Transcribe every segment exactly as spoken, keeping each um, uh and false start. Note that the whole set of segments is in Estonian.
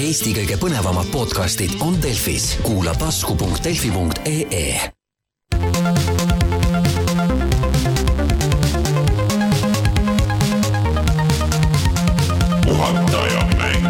Eesti kõige põnevamad podcastid on Delfis. Kuula tasku punkt delfi punkt ee. Puhataja mäng.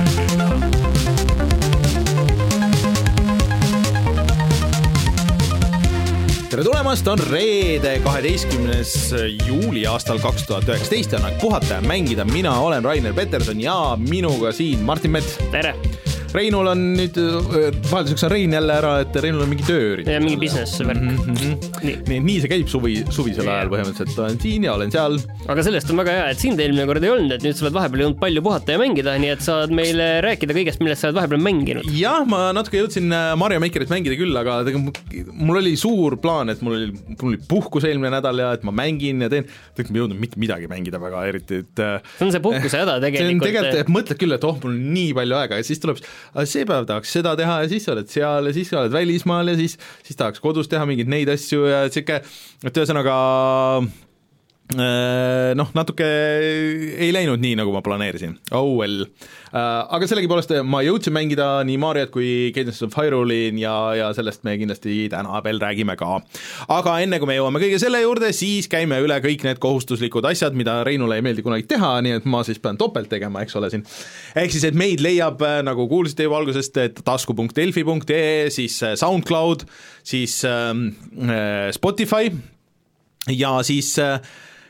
Tere tulemast, on reede kaheteistkümnes juuli aastal kaks tuhat üheksateist ja on puhata ja mängida. Mina olen Rainer Peterson ja minuga siin Martin Mets. Tere! Reinul on nüüd, vahelduseks on Rein jälle ära, et Reinul on mingi töör. Ja mingi business värk. Mm-hmm. Nii. Nii, nii see käib suvi, suvisel ajal põhimõtteliselt. Olen siin ja olen seal. Aga sellest on väga hea, et sind eelmine kord ei olnud, et nüüd sa oled vahepeal jõudnud palju puhata ja mängida, nii et saad meile rääkida kõigest, millest sa oled vahepeal mänginud. Jah, ma natuke jõudsin Mario Makerit mängida küll, aga mul oli suur plaan, et mul oli, mul oli puhkus eelmine nädal ja et ma mängin ja teen, tegelikult ma jõudnud mitte midagi mängida väga eriti. Et, see on see puhkuse häda tegelikult. See on tegelikult, et mõtled küll, et oh, mul on nii palju aega ja siis tuleb, see päev tahaks seda teha ja siis sa oled seal ja siis sa oled välismaal ja siis, siis tahaks kodus teha mingeid neid asju ja siuke, et ühesõnaga noh, natuke ei läinud nii, nagu ma planeerisin. Oh well. Aga sellegipoolest ma jõudsin mängida nii Mariot kui Cadence of Hyrule'in ja, ja sellest me kindlasti täna veel räägime ka. Aga enne kui me jõuame kõige selle juurde, siis käime üle kõik need kohustuslikud asjad, mida Reinule ei meeldi kunagi teha, nii et ma siis pean topelt tegema, eks ole siin. Ehk siis, et meid leiab, nagu kuulsite juba algusest, et tasku punkt delfi punkt ee, siis SoundCloud, siis äh, Spotify ja siis äh,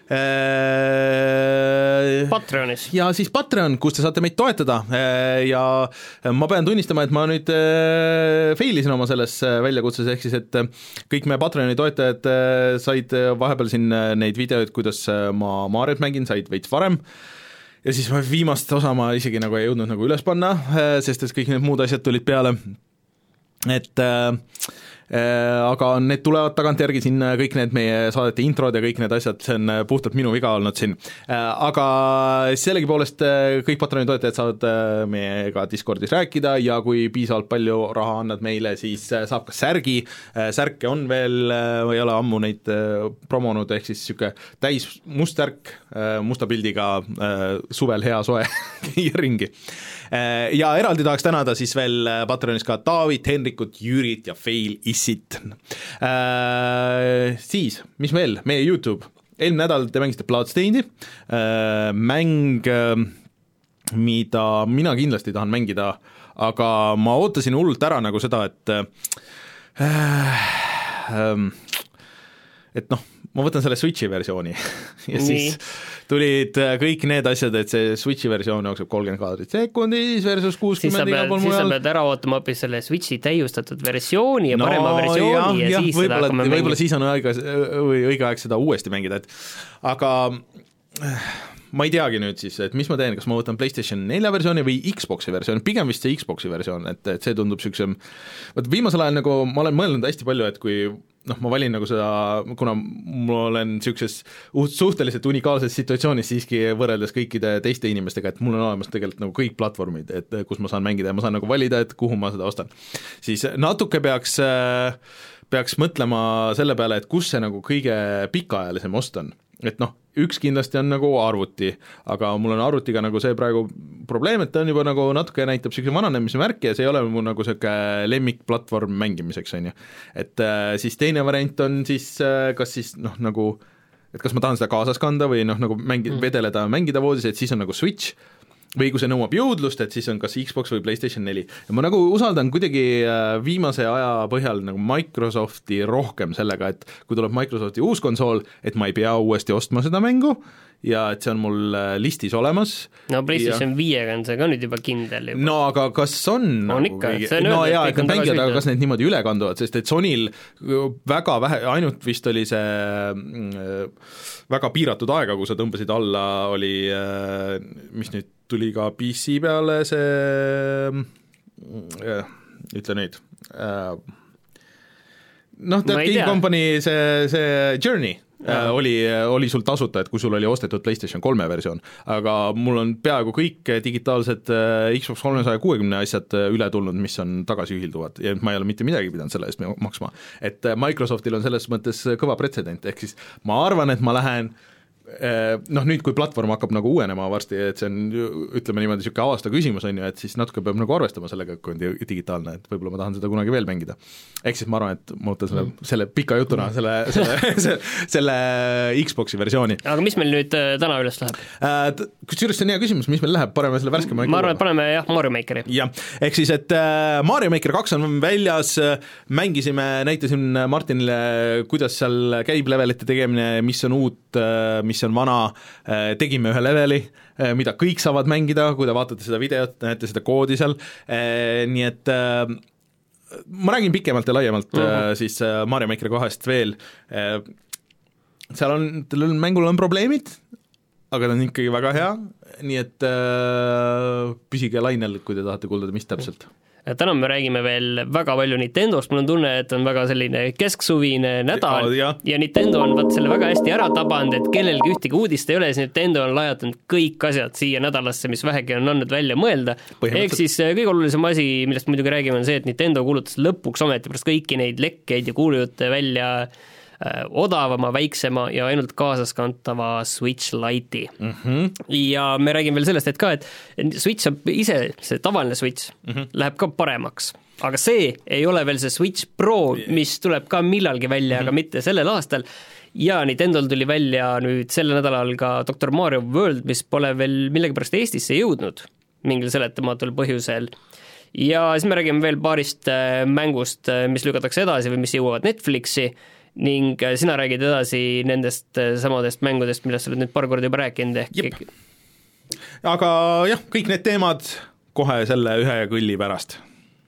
Patreonis. Ja siis Patreon, kus te saate meid toetada ja ma pean tunnistama, et ma nüüd failisin oma selles väljakutses, ehk siis, et kõik meie Patreoni toetajad said vahepeal siin neid videoid, kuidas ma Mariot mängin, said veits varem ja siis viimast osa ma isegi nagu ei jõudnud nagu üles panna, sest et kõik need muud asjad tulid peale, et aga need tulevad tagantjärgi siin kõik need meie saadete introd ja kõik need asjad, see on puhtalt minu viga olnud siin, aga sellegipoolest kõik Patreoni toetajad saavad meiega Discordis rääkida ja kui piisavalt palju raha annad meile, siis saab ka särgi, särke on veel, ei ole ammu neid promonud, ehk siis siuke täis must särk, musta pildiga suvel hea soe ringi. Ja eraldi tahaks tänada siis veel Patreonis ka David, Henrikut, Jürit ja Fail Issit. Äh, siis, mis veel? Meie YouTube. Eelmine nädal te mängisite Bloodstainedi, äh, mäng, mida mina kindlasti tahan mängida, aga ma ootasin hullult ära nagu seda, et äh, et noh, ma võtan selle Switchi versiooni ja Nii. Siis tulid kõik need asjad, et see Switchi versioon jookseb kolmkümmend kaadrit sekundis versus kuuskümmend igal pool mujal. Siis sa pead ära ootama hoopis selle Switchi täiustatud versiooni ja no, parema versiooni ja, ja, ja siis seda hakkame mängida. Võib-olla siis on õige, õige aeg seda uuesti mängida, et aga ma ei teagi nüüd siis, et mis ma teen, kas ma võtan PlayStation nelja versiooni või Xboxi versioon, pigem vist see Xboxi versioon, et, et see tundub siuksem, võt viimasel ajal nagu ma olen mõelnud hästi palju, et kui noh, ma valin nagu seda, kuna ma olen siukses suhteliselt unikaalses situatsioonis siiski võrreldes kõikide teiste inimestega, et mul on olemas tegelikult nagu kõik platvormid, et kus ma saan mängida ja ma saan nagu valida, et kuhu ma seda ostan. Siis natuke peaks, peaks mõtlema selle peale, et kus see nagu kõige pikaajalisem ost on. Et noh, üks kindlasti on nagu arvuti, aga mul on arvutiga nagu see praegu probleem, et ta on juba nagu natuke näitab siukse vananemise märki ja see ei ole mu nagu siuke lemmikplatvorm mängimiseks, on ju. Et äh, siis teine variant on siis äh, kas siis noh, nagu, et kas ma tahan seda kaasas kanda või noh, nagu mängi, vedeleda mängida voodis, et siis on nagu Switch või kui see nõuab jõudlust, et siis on kas Xbox või PlayStation neli. Ja ma nagu usaldan kuidagi viimase aja põhjal nagu Microsofti rohkem sellega, et kui tuleb Microsofti uus konsool, et ma ei pea uuesti ostma seda mängu ja et see on mul listis olemas. No PlayStation viiega on see ka nüüd juba kindel juba. No aga kas on? On nagu ikka, see on no, öeldud, ja, et kõik on mängijad, tagasi kas need niimoodi üle kanduvad, sest et Sonyl väga vähe, ainult vist oli see väga piiratud aega, kui sa tõmbasid alla, oli, mis nüüd tuli ka P C peale see, ütle nüüd, noh, tead Game Company see, see Journey äh, oli, oli sul tasuta, et kui sul oli ostetud PlayStation kolme versioon, aga mul on peaaegu kõik digitaalsed Xbox kolmesaja kuuekümne asjad üle tulnud, mis on tagasi ühilduvad ja ma ei ole mitte midagi pidanud selle eest maksma, et Microsoftil on selles mõttes kõva pretsedent, ehk siis ma arvan, et ma lähen noh, nüüd kui platvorm hakkab nagu uuenema varsti, et see on, ütleme niimoodi, niisugune aasta küsimus on ju, et siis natuke peab nagu arvestama sellega, kui on digitaalne, et võib-olla ma tahan seda kunagi veel mängida. Ehk siis ma arvan, et ma võtan selle, mm. selle pika jutuna selle, selle, selle, selle Xboxi versiooni. Aga mis meil nüüd täna üles läheb? Kusjuures see on hea küsimus, mis meil läheb, paneme selle värske ma arvan, et paneme jah, Mario Makeri. Jah, ehk siis, et Mario Maker kaks on väljas, mängisime, näitasin Martinile, kuidas seal käib levelite tegemine, mis on uut, mis on vana, tegime ühe leveli, mida kõik saavad mängida, kui te vaatate seda videot, näete seda koodi seal, nii et ma räägin pikemalt ja laiemalt mm-hmm. siis Mario Maker kahest veel, seal on, sellel mängul on probleemid, aga ta on ikkagi väga hea, nii et püsige lainel, kui te tahate kuulda, mis täpselt. Täna me räägime veel väga palju Nintendost, mul on tunne, et on väga selline kesksuvine nädal ja, ja Nintendo on vaat selle väga hästi ära tabanud, et kellelgi ühtegi uudist ei ole, siis Nintendo on lajatanud kõik asjad siia nädalasse, mis vähegi on andnud välja mõelda. Ehk siis kõige olulisem asi, millest muidugi räägime, on see, et Nintendo kuulutas lõpuks ometi pärast kõiki neid lekkeid ja kuulujutte välja odavama, väiksema ja ainult kaasaskantava Switch Lite'i. Mm-hmm. Ja me räägime veel sellest, et ka, et Switch on ise, see tavaline Switch mm-hmm. läheb ka paremaks. Aga see ei ole veel see Switch Pro, mis tuleb ka millalgi välja, mm-hmm. aga mitte sellel aastal. Ja Nintendol tuli välja nüüd selle nädalal ka doktor Mario World, mis pole veel millegipärast Eestisse jõudnud mingil seletamatul põhjusel. Ja siis me räägime veel paarist mängust, mis lükatakse edasi või mis jõuavad Netflixi, ning sina räägid edasi nendest samadest mängudest, millest sa oled nüüd paar korda juba rääkinud ehk Jep. Aga jah, kõik need teemad kohe selle ühe kõlli pärast.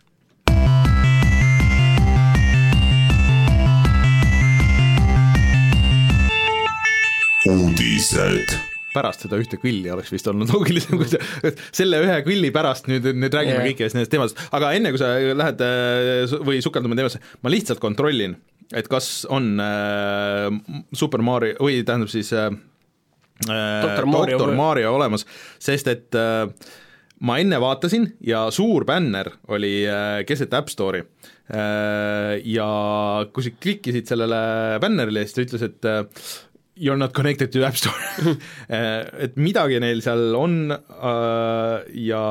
Uudised. Pärast seda ühte kõlli oleks vist olnud loogilisem, kui see, selle ühe kõlli pärast nüüd, nüüd räägime yeah. kõikidest nendest teemadest, aga enne kui sa lähed või sukeldume teemasse, ma lihtsalt kontrollin, et kas on äh, Super Mario, või tähendab siis äh, doktor Mario, Mario olemas, sest et äh, ma enne vaatasin ja suur bänner oli äh, keset App Store'i äh, ja kui sa klikkisid sellele bännerile, siis ta ütles, et äh, you're not connected to App Store et midagi neil seal on äh, ja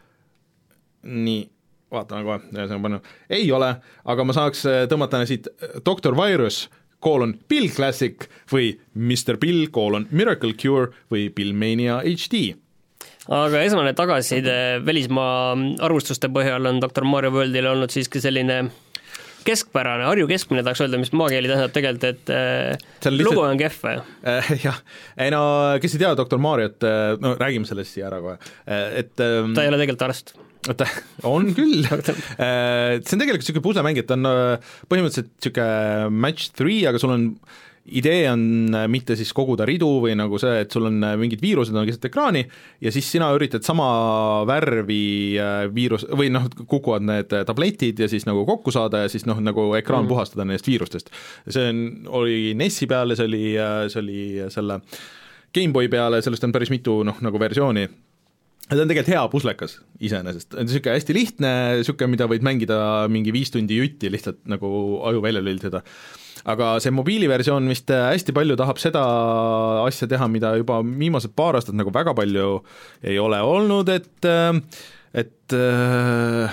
nii vaatame kohe, ei ole, aga ma saaks tõmmata siit doktor Virus, koolon Bill Classic või mister Bill, koolon Miracle Cure või Bill Mania H D. Aga esmane tagasiside välismaa arvustuste põhjal on doktor Mario Worldil olnud siiski selline keskpärane, Harju keskmine tahaks öelda, mis maakeeli tähendab tegelikult, et äh, lugu on kehv. Äh, jah, ei no kes ei tea doktor Mariot, no räägime sellest siia ära kohe, et ähm, ta ei ole tegelikult arst. Oota, on küll see on tegelikult niisugune puslemäng, et on põhimõtteliselt niisugune match three, aga sul on idee on mitte siis koguda ridu või nagu see, et sul on mingid viirused on keset ekraani ja siis sina üritad sama värvi viirus, või noh, kukuvad need tabletid ja siis nagu kokku saada ja siis noh, nagu ekraan mm. puhastada nendest viirustest. See on, oli Nessi peale, see oli, see oli selle Gameboy peale, sellest on päris mitu noh, nagu versiooni. See on tegelikult hea puslekas iseenesest, on niisugune hästi lihtne, niisugune, mida võid mängida mingi viis tundi jutti, lihtsalt nagu aju välja lülitada. Aga see mobiiliversioon vist hästi palju tahab seda asja teha, mida juba viimased paar aastat nagu väga palju ei ole olnud, et, et äh,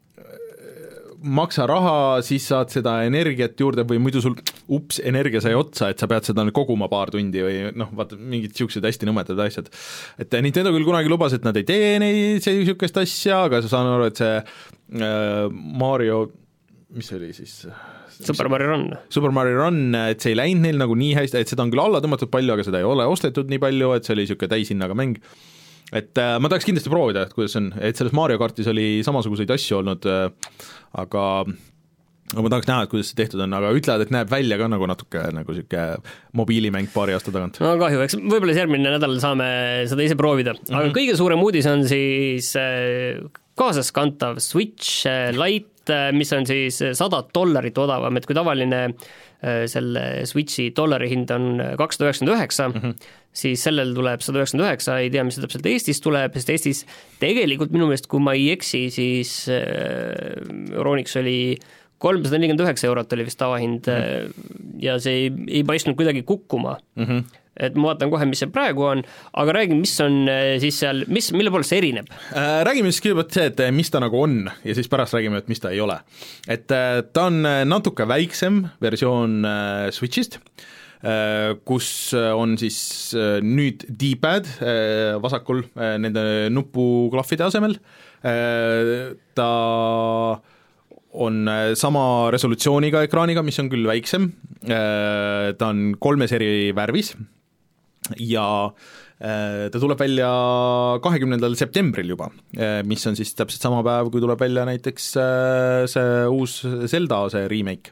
maksa raha, siis saad seda energiat juurde või muidu sul ups, energia sai otsa, et sa pead seda koguma paar tundi või noh, vaata, mingid siuksed hästi nõmedad asjad. Et Nintendo küll kunagi lubas, et nad ei tee neid siukest asja, aga sa saan aru, et see äh, Mario, mis oli siis... Super Mario Run. Super Mario Run, et see ei läinud neil nagu nii hästi, et seda on küll alla tõmmatud palju, aga seda ei ole ostetud nii palju, et see oli niisugune täishinnaga mäng. Et äh, ma tahaks kindlasti proovida, et kuidas on, et selles Mario kartis oli samasuguseid asju olnud, äh, aga, aga ma tahaks näha, et kuidas see tehtud on, aga ütlevad, et näeb välja ka nagu natuke nagu niisugune mobiilimäng paari aasta tagant. No kahju, eks võib-olla järgmine nädal saame seda ise proovida, aga mm-hmm. kõige suurem uudis on siis äh, kaasaskantav Switch äh, Lite, mis on siis sada dollarit odavam, et kui tavaline selle Switchi dollari hind on kakssada üheksakümmend üheksa, mm-hmm. siis sellel tuleb sada üheksakümmend üheksa, ei tea, mis täpselt Eestis tuleb, sest Eestis tegelikult minu meelest, kui ma ei eksi, siis Euroniks oli kolmsada nelikümmend üheksa eurot oli vist tavahind mm-hmm. ja see ei, ei paistnud kuidagi kukkuma. Mm-hmm. et ma vaatan kohe, mis see praegu on, aga räägi, mis on siis seal, mis, mille poolest see erineb? Räägime siis kõigepealt see, et mis ta nagu on ja siis pärast räägime, et mis ta ei ole. Et ta on natuke väiksem versioon Switchist, kus on siis nüüd D-pad vasakul nende nupuklahvide asemel, ta on sama resolutsiooniga ekraaniga, mis on küll väiksem, ta on kolmes eri värvis ja ta tuleb välja kahekümnendal septembril juba, mis on siis täpselt sama päev, kui tuleb välja näiteks see uus Zelda, see remake.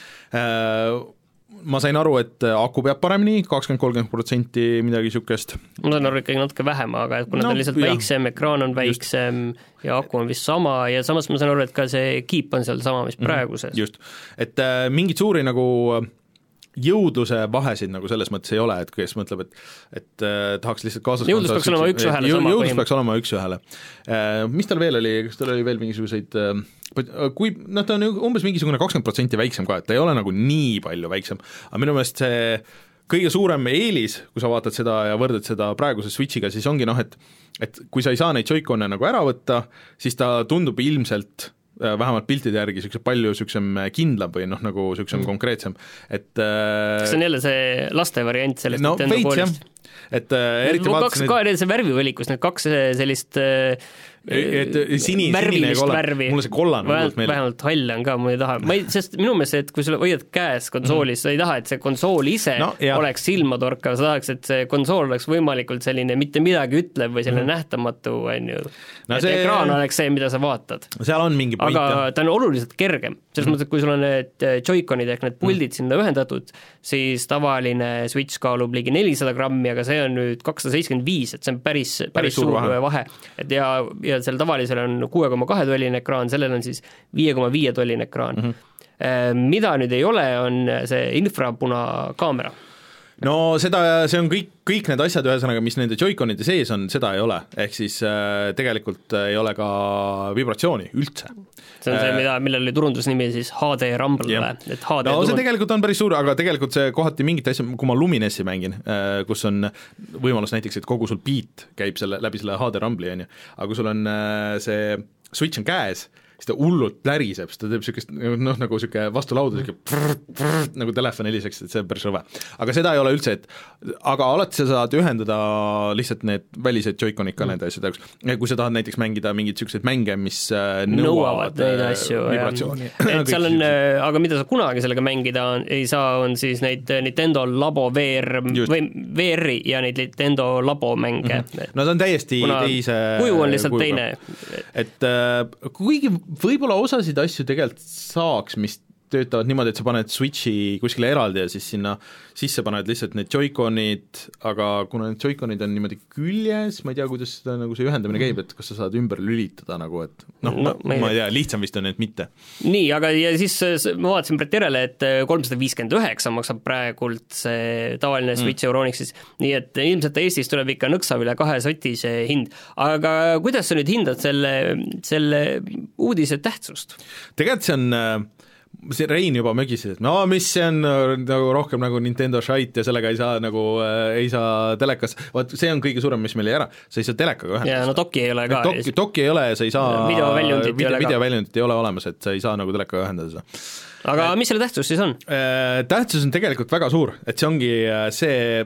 Ma sain aru, et aku peab paremini, kakskümmend kolmkümmend protsenti midagi niisugust. Ma sain aru ikkagi natuke vähem, aga et kuna no, ta on lihtsalt jah. väiksem, ekraan on väiksem just. Ja aku on vist sama ja samas ma sain aru, et ka see keep on seal sama, mis praeguses. Just, et äh, mingid suuri nagu jõudluse vahesid nagu selles mõttes ei ole, et kes mõtleb, et, et äh, tahaks lihtsalt kaasas jõudlus peaks olema üks ühele sama jõudlus peaks olema üks ühele. Äh, mis tal veel oli, kas tal oli veel mingisuguseid äh, kui, noh, ta on umbes mingisugune kakskümmend protsenti väiksem ka, et ta ei ole nagu nii palju väiksem, aga minu meelest see kõige suurem eelis, kui sa vaatad seda ja võrdad seda praeguse Switchiga, siis ongi noh, et et kui sa ei saa neid Joy-Con'e nagu ära võtta, siis ta tundub ilmselt vähemalt piltide järgi niisuguse palju niisugusem kindlam või noh, nagu niisugusem mm. konkreetsem, et kas see on jälle see laste variant sellest no, Nintendo koolist? Et äh, eriti kaks ka need... see värvivõlikus, need kaks sellist äh, et sini, värvilist sinine värvi, mulle see kollane vähemalt, vähemalt hall on ka, ma ei taha, ma ei, sest minu meelest, et kui sa hoiad käes konsoolis, mm. sa ei taha, et see konsool ise no, oleks silmatorkav, sa tahaks, et see konsool oleks võimalikult selline mitte midagi ütlev või selline mm. nähtamatu, on ju, no et see... ekraan oleks see, mida sa vaatad. Seal on mingi point, aga jah. Ta on oluliselt kergem, selles mm. mõttes, et kui sul on need Joy-Conid ehk need puldid mm. sinna ühendatud, siis tavaline Switch kaalub ligi nelisada grammi, aga see on nüüd kakssada seitsekümmend viis, et see on päris, päris, päris suur vahe, vahe. Et ja, ja seal tavalisel on kuue koma kahe tolline ekraan, sellel on siis viie koma viie tolline ekraan. Mm-hmm. Mida nüüd ei ole, on see infrapuna kaamera. No seda, see on kõik, kõik need asjad ühesõnaga, mis nende Joy-Conide sees on, seda ei ole, ehk siis äh, tegelikult ei ole ka vibratsiooni üldse. See on see, mida, millel oli turundusnimi siis H D Rumble, et H D no see tegelikult on päris suur, aga tegelikult see kohati mingit asja, kui ma Luminessi mängin, äh, kus on võimalus näiteks, et kogu sul beat käib selle, läbi selle H D Rumble'i, on ju, aga kui sul on äh, see Switch on käes, siis ta hullult pläriseb, siis ta teeb niisugust noh, nagu niisugune vastulauda, niisugune nagu telefon heliseks, et see on päris rõve. Aga seda ei ole üldse, et aga alati sa saad ühendada lihtsalt need välised Joy-Conid ka mm. nende asjade jaoks. Kui sa tahad näiteks mängida mingeid niisuguseid mänge, mis nõuavad, nõuavad neid asju, vibratsiooni. Et seal on, aga mida sa kunagi sellega mängida on, ei saa, on siis neid Nintendo Labo V R Just. või V R-i ja neid Nintendo Labo mänge. Mm-hmm. No see on täiesti Kuna teise kuju on lihtsalt kujuga. Teine. Et äh, kuigi võib-olla osasid asju tegelikult saaks, mis töötavad niimoodi, et sa paned Switchi kuskile eraldi ja siis sinna sisse paned lihtsalt need Joy-Conid, aga kuna need Joy-Conid on niimoodi küljes, ma ei tea, kuidas seda nagu see ühendamine käib, et kas sa saad ümber lülitada nagu, et noh, no, ma, ma ei tea, lihtsam vist on, et mitte. Nii, aga ja siis ma vaatasin praegu järele, et kolmsada viiskümmend üheksa maksab praegult see tavaline Switch mm. Euronixis, nii et ilmselt Eestis tuleb ikka nõksa üle kahe soti see hind. Aga kuidas sa nüüd hindad selle, selle uudise tähtsust? Tegelikult see on see Rein juba mögises, et no mis see on nagu rohkem nagu Nintendo shite ja sellega ei saa nagu äh, ei saa telekas, vaat see on kõige suurem, mis meil ei ära, sa ei saa telekaga ühendada. Ja no doki ei ole ka. Doki, doki ei ole ja sa ei saa videoväljundit video, ei ole videoväljundit ei ole olemas, et sa ei saa nagu telekaga ühendada seda. Aga mis selle tähtsus siis on? Äh, tähtsus on tegelikult väga suur, et see ongi see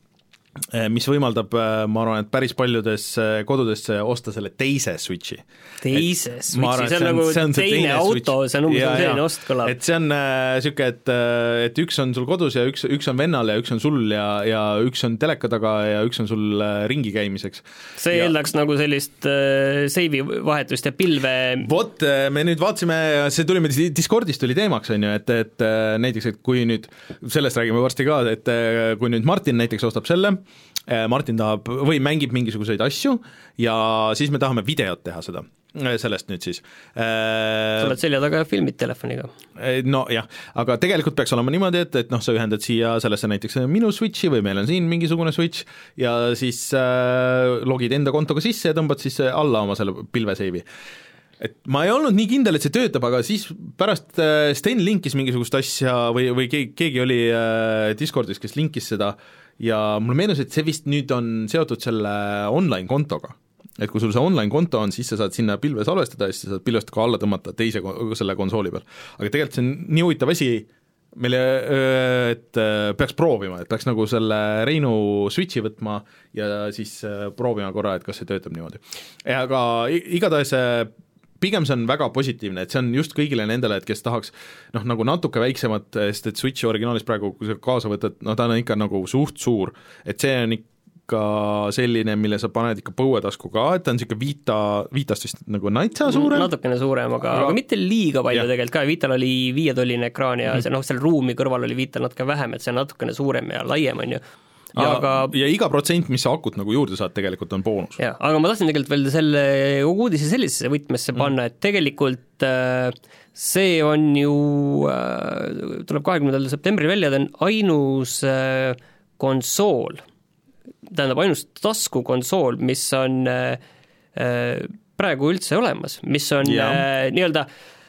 mis võimaldab, ma arvan, et päris paljudes kodudes osta selle teise Switchi. Teise et, Switchi, arvan, see on nagu see on teine, teine auto, see on umbes selline ost kõlab. Et see on niisugune, äh, et, et üks on sul kodus ja üks, üks on vennal ja üks on sul ja, ja üks on teleka taga ja üks on sul ringi käimiseks. See ja... eeldaks nagu sellist äh, seivi vahetust ja pilve. Vot, me nüüd vaatasime, see tuli meil Discordist tuli teemaks, on ju, et, et näiteks, et kui nüüd, sellest räägime varsti ka, et kui nüüd Martin näiteks ostab selle, Martin tahab või mängib mingisuguseid asju ja siis me tahame videot teha seda, sellest nüüd siis. Sa oled selja taga ja filmid telefoniga. No jah, aga tegelikult peaks olema niimoodi, et, et noh, sa ühendad siia sellesse näiteks minu Switchi või meil on siin mingisugune Switch ja siis äh, logid enda kontoga sisse ja tõmbad siis alla oma selle pilveseivi. Et ma ei olnud nii kindel, et see töötab, aga siis pärast Sten linkis mingisugust asja või, või keegi, keegi oli Discordis, kes linkis seda ja mulle meenus, et see vist nüüd on seotud selle online-kontoga. Et kui sul see online-konto on, siis sa saad sinna pilve salvestada ja siis sa saad pilvest ka alla tõmmata teise selle konsooli peal. Aga tegelikult see on nii huvitav asi, meile, et peaks proovima, et peaks nagu selle Reinu Switchi võtma ja siis proovima korra, et kas see töötab niimoodi. Aga igatahes pigem see on väga positiivne, et see on just kõigile nendele, et kes tahaks noh, nagu natuke väiksemat, sest et Switchi originaalis praegu, kui sa kaasa võtad, no ta on ikka nagu suht suur, et see on ikka selline, mille sa paned ikka põuetasku ka, et ta on siuke Vita, Vitast vist nagu naitsa suurem. Natukene suurem, aga, aga mitte liiga palju ja. Tegelikult ka, Vital oli viietolline ekraan ja mm. see, noh, seal ruumi kõrval oli Vital natuke vähem, et see on natukene suurem ja laiem, on ju. Ja, aga... ja iga protsent, mis sa akut nagu juurde saad, tegelikult on boonus. Ja, aga ma tahtsin tegelikult veel selle uudise sellisesse võtmesse panna, mm. et tegelikult see on ju, tuleb kahekümnendal septembril välja, ta on ainus konsool, tähendab ainus taskukonsool, mis on äh, praegu üldse olemas, mis on äh, nii-öelda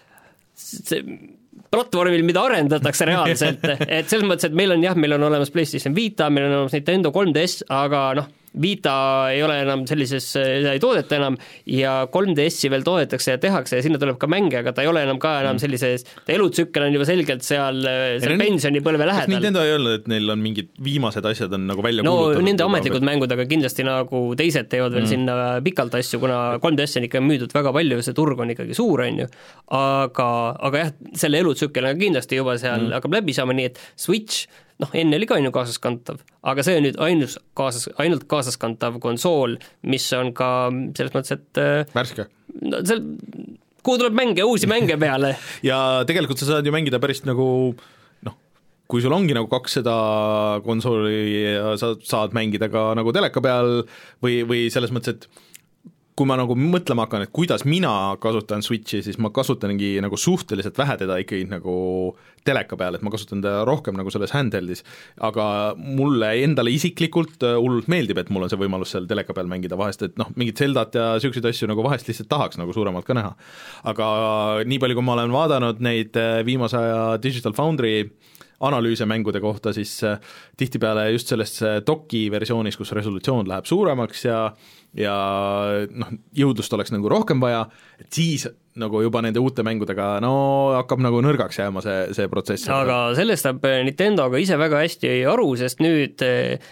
see platvormil, mida arendatakse reaalselt, et selles mõttes, et meil on jah, meil on olemas PlayStation Vita, meil on olemas Nintendo kolm D S, aga noh, Vita ei ole enam sellises, seda ei toodeta enam ja kolm D S-i veel toodetakse ja tehakse ja sinna tuleb ka mänge, aga ta ei ole enam ka enam sellises, elutsükkel on juba selgelt seal, seal pensionipõlve lähedal. Kas Nintendo ei öelnud, et neil on mingid viimased asjad on nagu välja no, kuulutatud? No nende ametlikud mängud, aga kindlasti nagu teised teevad veel mm. sinna pikalt asju, kuna kolm D S on ikka müüdud väga palju ja see turg on ikkagi suur, on ju. Aga, aga jah, selle elutsükkel on kindlasti juba seal mm. hakkab läbi saama, nii et Switch noh, enne oli ka ainu kaasaskantav, aga see on nüüd ainus kaasas, ainult kaasaskantav konsool, mis on ka selles mõttes, et värske. No, seal, kuhu tuleb mänge, uusi mänge peale. Ja tegelikult sa saad ju mängida päris nagu noh, kui sul ongi nagu kaks seda konsooli ja sa saad mängida ka nagu teleka peal või, või selles mõttes, et kui ma nagu mõtlema hakkan, et kuidas mina kasutan Switchi, siis ma kasutangi nagu suhteliselt vähe teda ikkagi nagu teleka peal, et ma kasutan teda rohkem nagu selles handheldis, aga mulle endale isiklikult hullult meeldib, et mul on see võimalus seal teleka peal mängida vahest, et noh, mingid Zeldat ja siukseid asju nagu vahest lihtsalt tahaks nagu suuremalt ka näha. Aga nii palju, kui ma olen vaadanud neid viimase aja Digital Foundry analüüse mängude kohta, siis tihtipeale just selles doki versioonis, kus resolutsioon läheb suuremaks ja ja noh, jõudlust oleks nagu rohkem vaja, et siis nagu juba nende uute mängudega no hakkab nagu nõrgaks jääma see, see protsess. Aga sellest saab Nintendo ka ise väga hästi aru, sest nüüd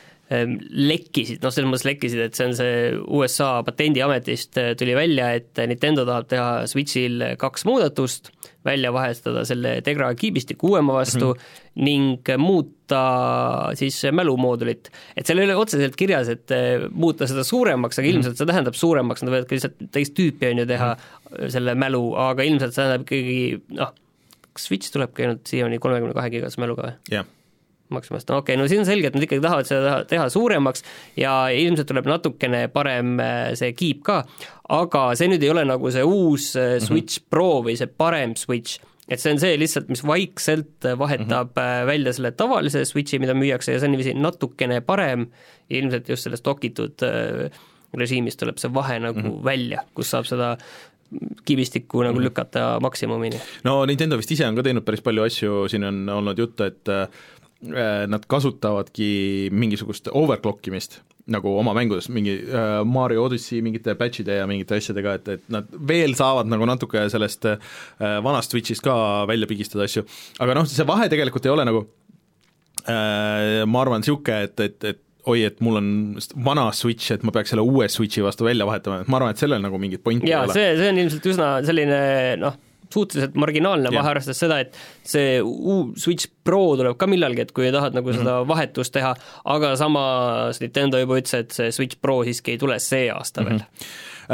lekkisid, noh selles mõttes lekkisid, et see on see U S A patendiametist tuli välja, et Nintendo tahab teha Switchil kaks muudatust, välja vahetada selle Tegra kiibistiku uuema vastu mm-hmm. ning muuta siis mälumoodulit. Et seal ei ole otseselt kirjas, et muuta seda suuremaks, aga ilmselt mm-hmm. see tähendab suuremaks, nad võivad ka lihtsalt teist tüüpi on ju teha mm-hmm. selle mälu, aga ilmselt see tähendab ikkagi, noh, Switch tulebki ainult siiani kolmekümne kahe gigas mäluga või? jah yeah. maksimast, no okei okay,, no siin on selge, et nad ikkagi tahavad seda teha suuremaks ja ilmselt tuleb natukene parem see kiip ka, aga see nüüd ei ole nagu see uus Switch mm-hmm. Pro või see parem Switch, et see on see lihtsalt, mis vaikselt vahetab mm-hmm. välja selle tavalise Switchi, mida müüakse ja see on niiviisi natukene parem, ilmselt just sellest dokitud režiimist tuleb see vahe nagu mm-hmm. välja, kus saab seda kiibistikku nagu lükata maksimumini. No Nintendo vist ise on ka teinud päris palju asju, siin on olnud juttu, et nad kasutavadki mingisugust overclockimist nagu oma mängudes, mingi Mario Odyssey mingite patchide ja mingite asjadega, et, et nad veel saavad nagu natuke sellest vanast Switchist ka välja pigistada asju, aga noh, see vahe tegelikult ei ole nagu ma arvan siuke, et, et, et oi, et mul on vana Switch, et ma peaks selle uue Switchi vastu välja vahetama, et ma arvan, et sellel nagu mingit pointi ja, ei ole. See, see on ilmselt üsna selline, noh, suhteliselt marginaalne vahe, arvestades seda, et see Switch Pro tuleb ka millalgi, et kui tahad nagu seda vahetust teha, aga samas Nintendo juba ütles, et see Switch Pro siiski ei tule see aasta veel. Mm-hmm.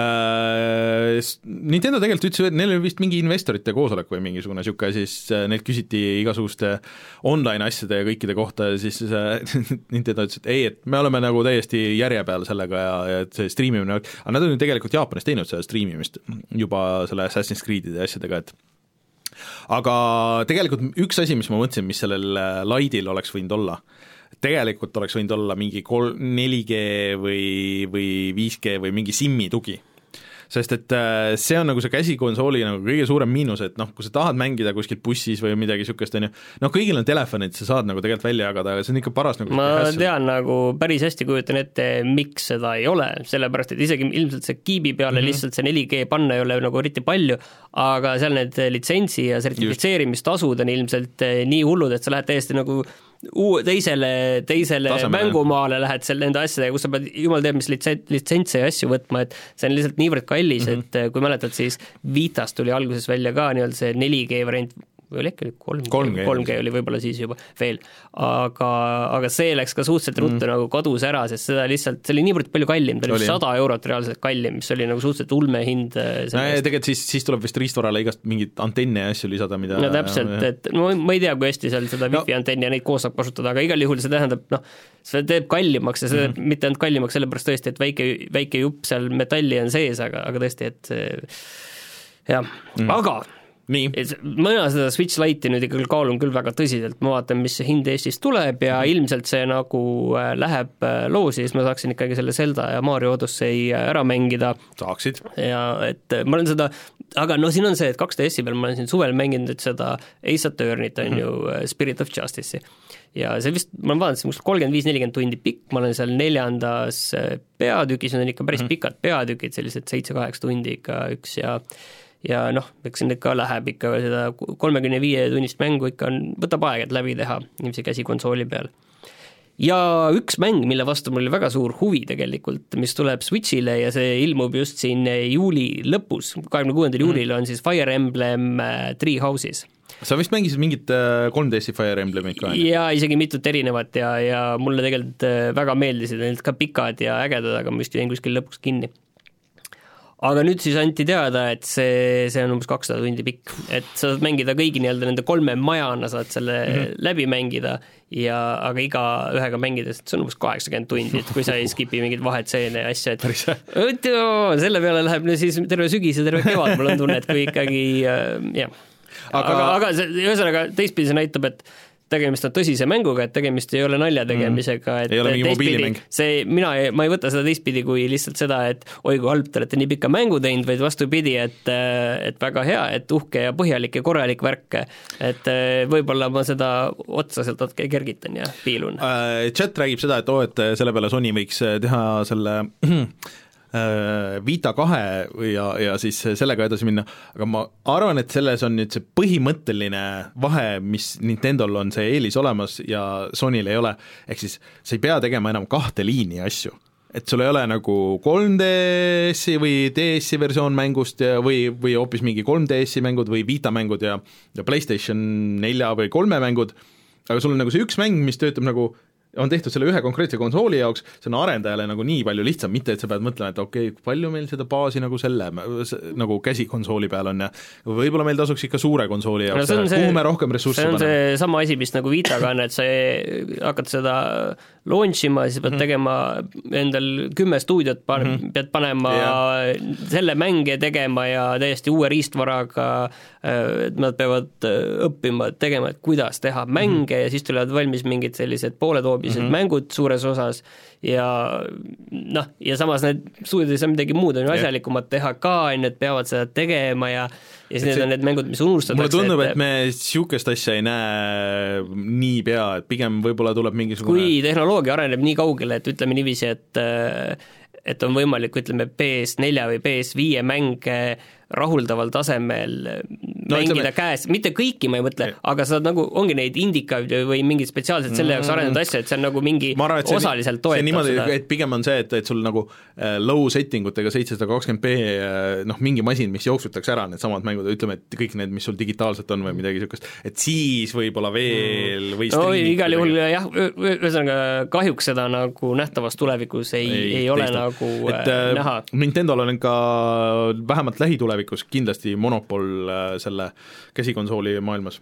Uh, Nintendo tegelikult ütles, et neil oli vist mingi investorite koosolek või mingisugune siuke, siis neilt küsiti igasuguste online asjade ja kõikide kohta ja siis Nintendo ütles, et ei, et me oleme nagu täiesti järje peal sellega ja, ja et see streamimine, aga nad on ju tegelikult Jaapanis teinud seda streamimist juba selle Assassin's Creed'ide asjadega, et aga tegelikult üks asi, mis ma mõtlesin, mis sellel Lite'il oleks võinud olla, tegelikult oleks võinud olla mingi neli G või, või viis G või mingi SIM-i tugi. sest et see on nagu see käsikonsooli nagu kõige suurem miinus, et noh, kui sa tahad mängida kuskil bussis või midagi niisugust, on ju, noh, kõigil on telefonid, sa saad nagu tegelikult välja jagada, aga see on ikka paras nagu ma hässu. Tean nagu päris hästi kujutan ette, miks seda ei ole, sellepärast et isegi ilmselt see kiibi peale mm-hmm. lihtsalt see neli G panna ei ole nagu eriti palju, aga seal need litsentsi ja sertifitseerimistasud on ilmselt nii hullud, et sa lähed täiesti nagu uu, teisele, teisele Tasemene. Mängumaale lähed seal nende asjadega, kus sa pead jumal teab, mis litsentse ja asju võtma, et see on lihtsalt niivõrd kallis mm, -hmm. et kui mäletad, siis Vitas tuli alguses välja ka nii-öelda see neli G variant, või oli äkki kolm G, kolm G oli võib-olla siis juba veel, aga, aga see läks ka suhteliselt ruttu mm. nagu kadus ära, sest seda lihtsalt, see oli niivõrd palju kallim, ta oli sada eurot reaalselt kallim, mis oli nagu suhteliselt ulme hind. No ja tegelikult siis, siis tuleb vist riistvarale igast mingit antenne ja asju lisada, mida no täpselt, et no, ma ei tea, kui hästi seal seda wifi no. antenni ja neid koos saab kasutada, aga igal juhul see tähendab, noh, see teeb kallimaks ja see mm. mitte ainult kallimaks, sellepärast tõesti, et väike, väike jupp seal metalli on sees, aga, aga tõesti, et jah, mm. aga nii. Mina seda Switch Lite'i nüüd ikka kaalun küll väga tõsiselt, ma vaatan, mis see hind Eestis tuleb ja mm. ilmselt see nagu läheb loosi, siis ma saaksin ikkagi selle Zelda ja Mario Odyssey ära mängida. Saaksid. Ja et ma olen seda, aga no siin on see, et kaks D S-i peal ma olen siin suvel mänginud et seda Ace Attorney't on mm. ju Spirit of Justice'i ja see vist, ma olen vaadanud, see kolmkümmend viis nelikümmend tundi pikk, ma olen seal neljandas peatükis, on ikka päris mm. pikad peatükid, sellised seitse-kaheksa tundi ikka üks ja ja noh, eks siin ikka läheb ikka seda kolmekümne viie tunnist mängu ikka on, võtab aeg, et läbi teha niiviisi käsikonsooli peal. Ja üks mäng, mille vastu mul oli väga suur huvi tegelikult, mis tuleb Switchile ja see ilmub just siin juuli lõpus, kahekümne kuuendal mm. juulil on siis Fire Emblem Three Houses. Sa vist mängisid mingit kolm D S-i Fire Emblemit ka? Ja isegi mitut erinevat ja, ja mulle tegelikult väga meeldisid, need ka pikad ja ägedad, aga ma vist jäin kuskil lõpuks kinni. Aga nüüd siis anti teada, et see, see on umbes kakssada tundi pikk, et sa saad mängida kõigi nii-öelda nende kolme majana, saad selle mm-hmm. läbi mängida, ja, aga iga ühega mängides, et see on umbes kaheksakümmend tundi, et kui sa ei skipi mingid vahetseene ja asja, et, et joo, selle peale läheb siis terve sügis ja terve kevad, mul on tunne, et kui ikkagi äh, jah. Aga, aga, aga see, ühesõnaga teistpidi see näitab, et tegemist on tõsise mänguga, et tegemist ei ole nalja tegemisega, et ei ole mingi mobiilimäng. See, mina, ma ei võta seda teistpidi kui lihtsalt seda, et oi kui halb, te olete nii pikka mängu teinud, vaid vastupidi, et, et väga hea, et uhke ja põhjalik ja korralik värk, et võib-olla ma seda otsa sealt kergitan ja piilun. Chat räägib seda, et oo, et selle peale Sony võiks teha selle Vita kahe ja, ja siis sellega edasi minna, aga ma arvan, et selles on nüüd see põhimõtteline vahe, mis Nintendol on see eelis olemas ja Sonyl ei ole, ehk siis sa ei pea tegema enam kahte liini asju, et sul ei ole nagu kolm D S-i või D S-i versioon mängust ja, või, või hoopis mingi kolm D S-i mängud või Vita mängud ja, ja PlayStation nelja või kolme mängud, aga sul on nagu see üks mäng, mis töötab nagu on tehtud selle ühe konkreetse konsooli jaoks, see on arendajale nagu nii palju lihtsam, mitte et sa pead mõtlema, et okei okay,, palju meil seda baasi nagu selle nagu käsikonsooli peal on ja võib-olla meil tasuks ikka suure konsooli jaoks no, kuhu me rohkem ressurssi paneme. See on see sama asi, mis nagu Vitaga on, et sa hakkad seda launch ima, siis pead tegema endal kümme stuudiot, pan- mm -hmm. pead panema yeah. selle mänge tegema ja täiesti uue riistvaraga, et nad peavad õppima, tegema, et kuidas teha mänge mm -hmm. ja siis tulevad valmis mingid sellised pooletoobised mm -hmm. mängud suures osas ja noh, ja samas need stuudiod ei saa midagi muud, on ju asjalikumat teha ka, need peavad seda tegema ja ja siis need on need mängud, mis unustatakse. Mulle tundub, et, et me siukest asja ei näe nii pea, et pigem võib-olla tuleb mingisugune kui tehnoloogia areneb nii kaugele, et ütleme niiviisi, et et on võimalik, ütleme, P S nelja või P S viie mänge rahuldaval tasemel no, mängida ütleme, käes, mitte kõiki ma ei mõtle, aga sa nagu, ongi neid indikaid või mingid spetsiaalselt selle jaoks arenenud asja, et see on nagu mingi arvan, osaliselt toetab niimoodi, seda. Et pigem on see, et, et sul nagu äh, low setting utega seitsesada kakskümmend p äh, noh, mingi masin, mis jooksutaks ära need samad mängud, ütleme, et kõik need, mis sul digitaalselt on või midagi niisugust, et siis võib-olla veel või no, igal juhul jah, ühesõnaga kahjuks seda nagu nähtavas tulevikus ei, ei, ei ole teista. Nagu et, äh, näha. Nintendol on ka vähemalt lähitulevikus kindlasti monopol selle käsikonsooli maailmas.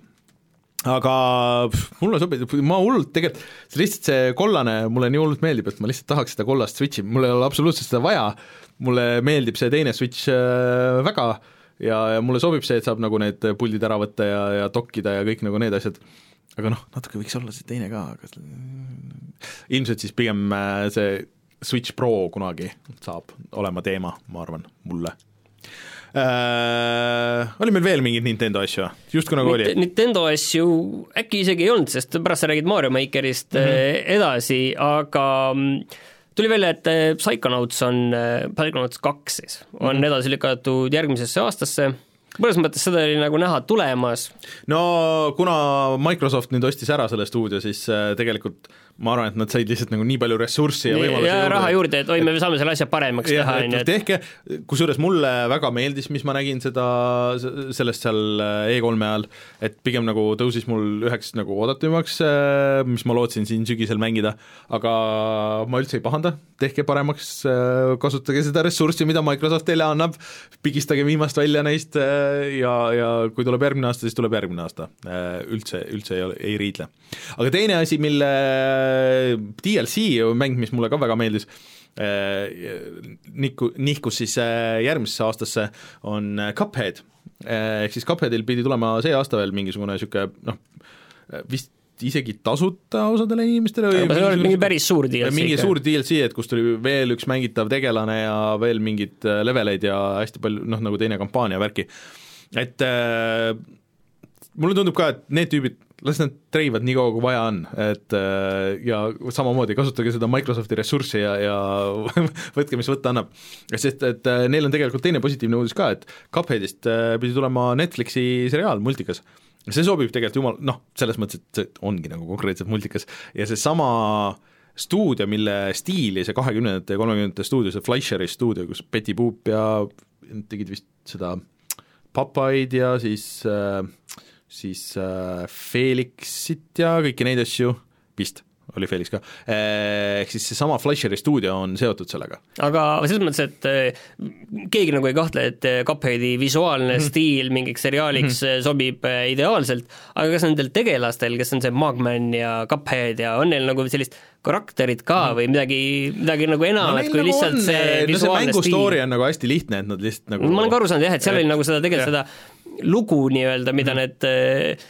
Aga pff, mulle sobib, ma hullult tegelikult, see lihtsalt see kollane mulle nii hullult meeldib, et ma lihtsalt tahaks seda kollast Switchi, mul ei ole absoluutselt seda vaja, mulle meeldib see teine Switch väga ja, ja mulle sobib see, et saab nagu need puldid ära võtta ja, ja dokkida ja kõik nagu need asjad, aga noh, natuke võiks olla see teine ka, aga ilmselt siis pigem see Switch Pro kunagi saab olema teema, ma arvan, mulle. Äh, oli meil veel mingid Nintendo asju, just kui nagu Nint- oli? Nintendo asju äkki isegi ei olnud, sest pärast sa räägid Mario Makerist mm-hmm. edasi, aga tuli välja, et Psychonauts on, Psychonauts kaks siis, on mm-hmm. edasi lükatud järgmisesse aastasse. Mõnes mõttes seda oli nagu näha tulemas. No kuna Microsoft nüüd ostis ära selle stuudio, siis tegelikult ma arvan, et nad said lihtsalt nagu nii palju ressurssi ja võimalusi ja raha juurde, et oi, me saame selle asja paremaks ja, teha. Et, et tehke, kusjuures mulle väga meeldis, mis ma nägin seda, sellest seal E kolme ajal, et pigem nagu tõusis mul üheks nagu oodatumaks, mis ma lootsin siin sügisel mängida, aga ma üldse ei pahanda, tehke paremaks, kasutage seda ressurssi, mida Microsoft teile annab, pigistage viimast välja neist ja, ja kui tuleb järgmine aasta, siis tuleb järgmine aasta. Üldse, üldse ei, ei riidle. Aga teine asi, mille D L C mäng, mis mulle ka väga meeldis, nihkus siis järgmisesse aastasse, on Cuphead. Ehk siis Cupheadil pidi tulema see aasta veel mingisugune siuke, noh, vist isegi tasuta osadele inimestele või see oli mingi päris suur D L C. Mingi suur D L C, et kus tuli veel üks mängitav tegelane ja veel mingid leveleid ja hästi palju, noh, nagu teine kampaania värki. Et äh, mulle tundub ka, et need tüübid, las nad treivad nii kaua, kui vaja on, et ja samamoodi kasutage seda Microsofti ressurssi ja, ja võtke, mis võtta annab. Sest et neil on tegelikult teine positiivne uudis ka, et Cupheadist pidi tulema Netflixi seriaal, multikas. See sobib tegelikult jumal, noh, selles mõttes, et see ongi nagu konkreetselt multikas ja see sama stuudio, mille stiili, see kahekümnendate ja kolmekümnendate stuudio, see Fleischeri stuudio, kus Betty Boop ja tegid vist seda Papaid ja siis äh, siis äh, Felixit ja kõiki neid asju, vist oli Felix ka, ehk siis see sama Fleischeri stuudio on seotud sellega. Aga selles mõttes, et keegi nagu ei kahtle, et Cupheadi visuaalne mm-hmm. stiil mingiks seriaaliks mm-hmm. sobib ideaalselt, aga kas nendel tegelastel, kes on see Mugman ja Cuphead ja on neil nagu sellist karakterit ka mm. või midagi, midagi nagu enamat no, kui nagu lihtsalt on, see visuaalne no see mängustoori on nagu hästi lihtne, et nad lihtsalt nagu ma olen ka aru saanud jah, et seal et... oli nagu seda tegelikult ja. Seda lugu nii-öelda, mida mm. need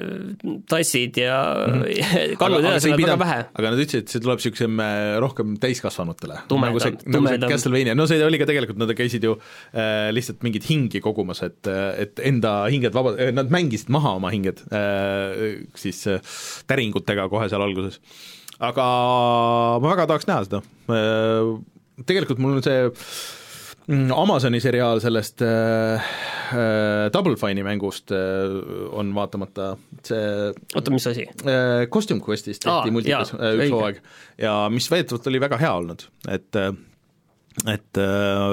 tassid ja mm-hmm. kallud edasi nad väga vähe. Aga nad ütlesid, et see tuleb niisugusem rohkem täiskasvanutele. Tumedam, nagu see, tumedam. Nagu see Castlevania, no see oli ka tegelikult, nad käisid ju äh, lihtsalt mingid hingi kogumas, et, et enda hinged vaba, nad mängisid maha oma hinged äh, siis äh, täringutega kohe seal alguses. Aga ma väga tahaks näha seda. Äh, tegelikult mul on see Amazoni seriaal sellest äh, äh, Double Fine'i mängust äh, on vaatamata see oota, mis asi? Äh, Costume Questist tehti multikas äh, üks hooaeg ja mis väidetavalt oli väga hea olnud, et et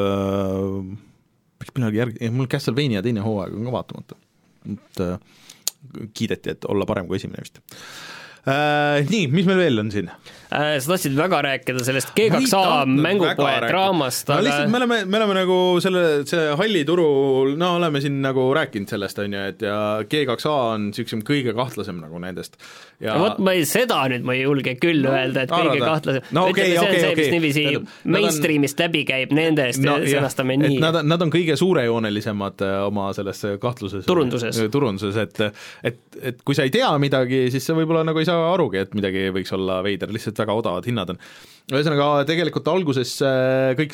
äh, millalgi järgi, mul Castlevania teine hooaeg on ka vaatamata, et äh, kiideti, et olla parem kui esimene vist. Äh, nii, mis meil veel on siin? Äh, sa tahtsid väga rääkida sellest G kaks A mängupoe draamast, no, aga lihtsalt me oleme, me oleme nagu selle, see halli turul, no oleme siin nagu rääkinud sellest, on ju, et ja G kaks A on niisugusem kõige kahtlasem nagu nendest. Ja... No, võt, ma ei, seda nüüd ma ei julge küll no, öelda, et kõige kahtlasem. No, okay, see on okay, see, okay. mis niiviisi mainstreamist läbi käib nendest no, ja sõnastame ja, nii. Nad, nad on kõige suurejoonelisemad oma selles kahtluses. Turunduses. Turunduses, et, et, et kui sa ei tea midagi, siis sa võib-olla nagu ei saa arugi, et midagi võiks olla veider, lihtsalt väga odavad hinnad on. Ühesõnaga, tegelikult alguses kõik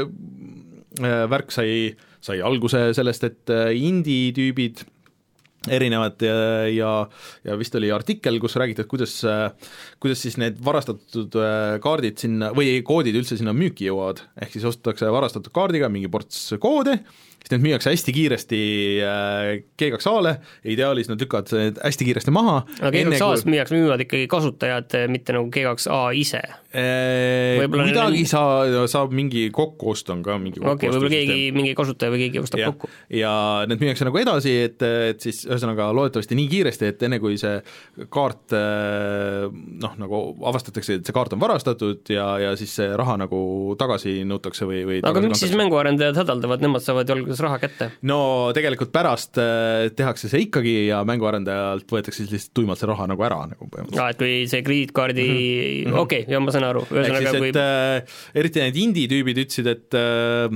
see värk sai, sai alguse sellest, et indie-tüübid erinevad ja, ja, ja vist oli artikkel, kus räägiti, et kuidas, kuidas siis need varastatud kaardid sinna, või koodid üldse sinna müüki jõuavad, ehk siis ostetakse varastatud kaardiga mingi ports koode, siis need müüakse hästi kiiresti G kaks A-le, ideaalis nad lükkavad hästi kiiresti maha. Aga G kaks A-st kui... müüaks, müüvad ikkagi kasutajad, mitte nagu G kaks A ise. Kuidagi saa, saab mingi kokkuost on ka mingi kokkuost. Okay, võib-olla keegi, mingi kasutaja või keegi ostab ja, kokku. Ja need müüakse nagu edasi, et, et siis ühesõnaga loodetavasti nii kiiresti, et enne kui see kaart noh, nagu avastatakse, et see kaart on varastatud ja, ja siis see raha nagu tagasi nõutakse või, või aga miks siis mänguarendajad hädaldavad, nemad saavad julges raha kätte? No tegelikult pärast tehakse see ikkagi ja mänguarendajalt võetakse siis lihtsalt tuimalt see raha nagu ära nagu ja, et kui see krediitkaardi mm-hmm. okei, okay, ja ma saan aru. Ehk siis, kui... et äh, eriti need indie-tüübid ütlesid, et äh,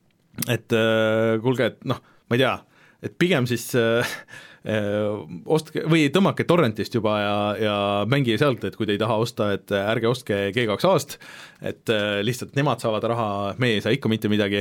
et äh, kuulge, et noh, ma ei tea, et pigem siis äh, ostke või tõmmake torrentist juba ja, ja mängige sealt, et kui te ei taha osta, et ärge ostke G kaks A-st, et lihtsalt nemad saavad raha, meie ei saa ikka mitte midagi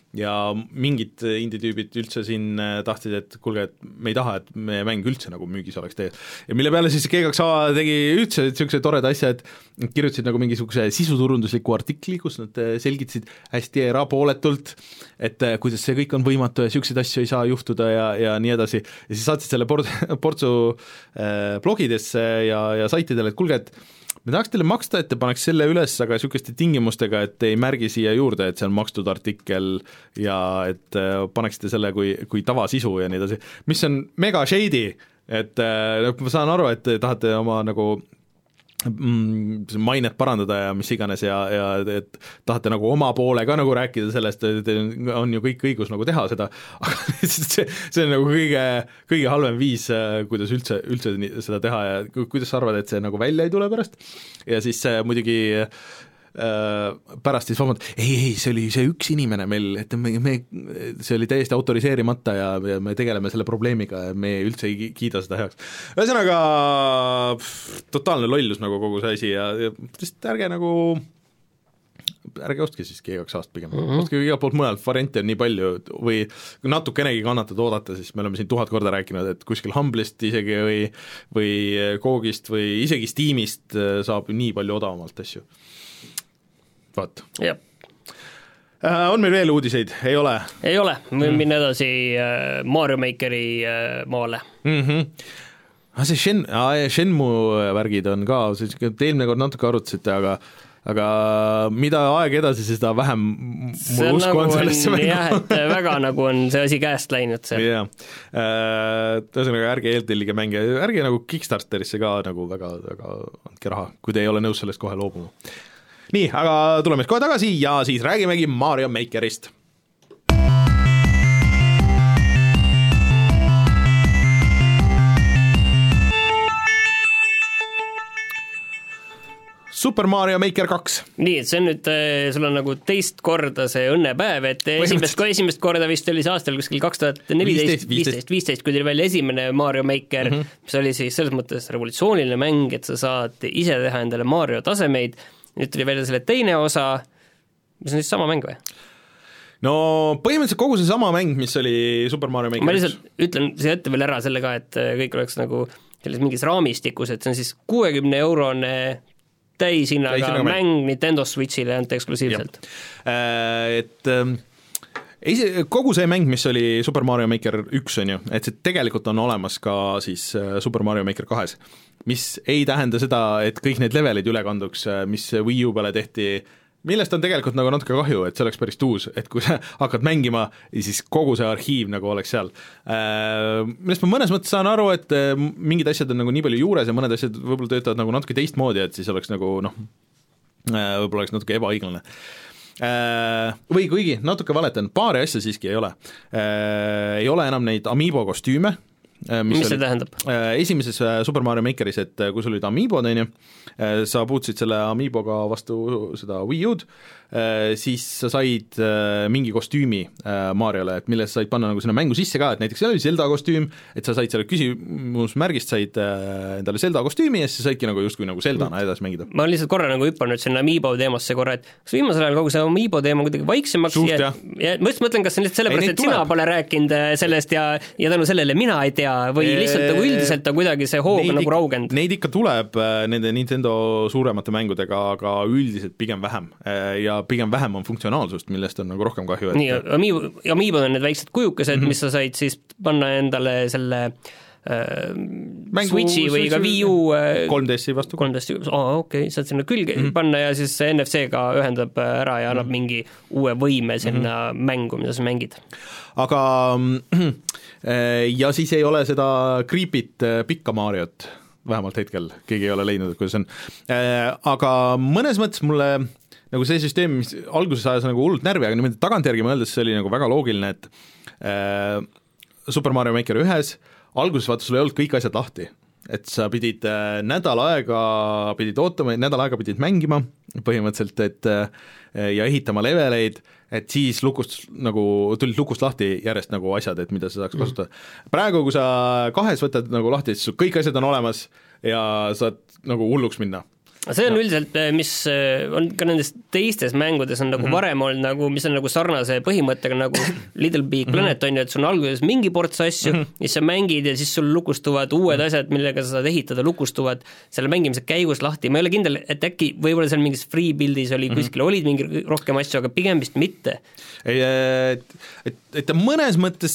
ja mingid indie-tüübid üldse siin tahtsid, et kuulge, et me ei taha, et meie mäng üldse nagu müügis oleks tegelikult. Ja mille peale siis G kaks A tegi üldse niisuguse toreda asja, et kirjutasid nagu mingisuguse sisuturundusliku artikli, kus nad selgitasid hästi erapooletult, et kuidas see kõik on võimatu ja niisuguseid asju ei saa juhtuda ja, ja nii edasi. Ja siis saatsid selle port-, portsu äh, blogidesse ja, ja saitidele, et kuulge, et me tahaks teile maksta, et te paneks selle üles, aga niisuguste tingimustega, et ei märgi siia juurde, et see on makstud artikkel ja et paneksite selle kui, kui tavasisu ja nii edasi, mis on mega shady, et ma saan aru, et te tahate oma nagu mainet parandada ja mis iganes ja, ja et tahate nagu oma poole ka nagu rääkida sellest, et on ju kõik õigus nagu teha seda, aga see, see on nagu kõige, kõige halvem viis, kuidas üldse, üldse seda teha ja kuidas sa arvad, et see nagu välja ei tule pärast ja siis muidugi pärast siis vaband, ei, ei, see oli see üks inimene meil, et me, me, see oli täiesti autoriseerimata ja, ja me tegeleme selle probleemiga ja me üldse ei kiida seda heaks. Ühesõnaga totaalne lollus nagu kogu see asi ja, ja sest ärge nagu ärge ostke siis G kaks A-st pigem, mm-hmm. ostke igalt poolt mujalt, variante on nii palju või natukenegi kannatad oodata, siis me oleme siin tuhat korda rääkinud, et kuskil Humble'ist isegi või, või Koogist või isegi Steamist saab nii palju odavamalt asju. Vaat. Jah. On meil veel uudiseid? Ei ole? Ei ole, me mm. minna edasi Mario Makeri maale. Mm-hmm. See Shen, Shenmue värgid on ka, eelmine kord natuke arutasite, aga aga mida aeg edasi, seda vähem mul usku nagu on sellesse mängu. Jah, et väga nagu on see asi käest läinud seal. Yeah. Tõesõnaga ärge eeltellige mänge, ärge nagu Kickstarterisse ka nagu väga, väga andke raha, kui te ei ole nõus sellest kohe loobuma. Nii, aga tuleme kohe tagasi ja siis räägimegi Mario Makerist. Super Mario Maker kaks. Nii, et see on nüüd, sul on nagu teist korda see õnnepäev, et esimest, esimest korda vist oli see aastal kuskil kaks tuhat neliteist, viisteist, viisteist, kui tuli välja esimene Mario Maker, mm-hmm. mis oli siis selles mõttes revolutsiooniline mäng, et sa saad ise teha endale Mario tasemeid. Nüüd tuli välja selle teine osa, mis on siis sama mäng või? No põhimõtteliselt kogu see sama mäng, mis oli Super Mario Maker. Ma lihtsalt ütlen siia ette veel ära sellega, et kõik oleks nagu selles mingis raamistikus, et see on siis kuuekümne eurone täishinnaga mäng Nintendo Switchile ante eksklusiivselt. Et esi, kogu see mäng, mis oli Super Mario Maker üks on ju, et see tegelikult on olemas ka siis Super Mario Maker kahes, mis ei tähenda seda, et kõik need levelid üle kanduks, mis Wii U peale tehti, millest on tegelikult nagu natuke kahju, et see oleks päris tuus, et kui sa hakkad mängima, siis kogu see arhiiv nagu oleks seal. Millest ma mõnes mõttes saan aru, et mingid asjad on nagu nii palju juures ja mõned asjad võib-olla töötavad nagu natuke teistmoodi, et siis oleks nagu noh, võib-olla oleks natuke ebaõiglane. Või kuigi natuke valetan, paari asja siiski ei ole. Ei ole enam neid Amiibo kostüüme, mis, mis see oli, tähendab? Esimeses Super Mario Makeris, et kui sul olid Amiibod, on ju, sa puutusid selle Amiiboga vastu seda Wii U-d, siis sa said mingi kostüümi Mariole, et millest said panna nagu sinna mängu sisse ka, et näiteks seal oli Zelda kostüüm, et sa said selle küsimusmärgist, said endale Zelda kostüümi ja siis saidki nagu justkui nagu Zeldana edasi mängida. Ma olen lihtsalt korra nagu hüpanud sinna Amiibo teemasse korra, et kas viimasel ajal kogu see Amiibo teema kuidagi vaiksemaks Suht, ja, ja ma just mõtlen, kas see on lihtsalt sellepärast, et tuleb. Sina pole rääkinud sellest ja, ja tänu sellele mina ei tea või e lihtsalt nagu üldiselt on kuidagi see hoog nagu raugend. Neid ikka tuleb nende Nintendo suuremate mängudega, aga üldiselt pigem vähem ja pigem vähem on funktsionaalsust, millest on nagu rohkem kahju. Et... Nii, Amiibo, Amiibo on need väiksed kujukesed, mm-hmm. mis sa said siis panna endale selle äh, Mängu, Switchi või ka Wii U äh, kolm D S-i vastu. kolm D S-i, aa okei, okay, saad sinna külge mm-hmm. panna ja siis N F C-ga ühendab ära ja annab mm-hmm. mingi uue võime sinna mm-hmm. mängu, mida sa mängid. Aga ja siis ei ole seda creepit pikka Mariot, vähemalt hetkel, keegi ei ole leidnud, et kuidas on. Aga mõnes mõttes mulle nagu see süsteem, mis alguses ajas nagu hullult närvi, aga niimoodi tagantjärgi mõeldes see oli nagu väga loogiline, et äh, Super Mario Maker ühes alguses vaata, sul ei olnud kõik asjad lahti, et sa pidid äh, nädal aega pidid ootama, nädal aega pidid mängima põhimõtteliselt, et äh, ja ehitama leveleid, et siis lukust nagu, tulid lukust lahti järjest nagu asjad, et mida sa saaks kasutada. Praegu, kui sa kahes võtad nagu lahti, siis kõik asjad on olemas ja saad nagu hulluks minna. see on no. üldiselt, mis on ka nendes teistes mängudes on nagu mm-hmm. varem olnud nagu, mis on nagu sarnase põhimõttega nagu Little Big Planet on ju, et sul on alguses mingi ports asju mm, -hmm. siis sa mängid ja siis sul lukustuvad uued asjad, millega sa saad ehitada, lukustuvad selle mängimise käigus lahti, ma ei ole kindel, et äkki võib-olla seal mingis free build'is oli mm-hmm. kuskil olid mingi rohkem asju, aga pigem vist mitte. ei, et, et, et mõnes mõttes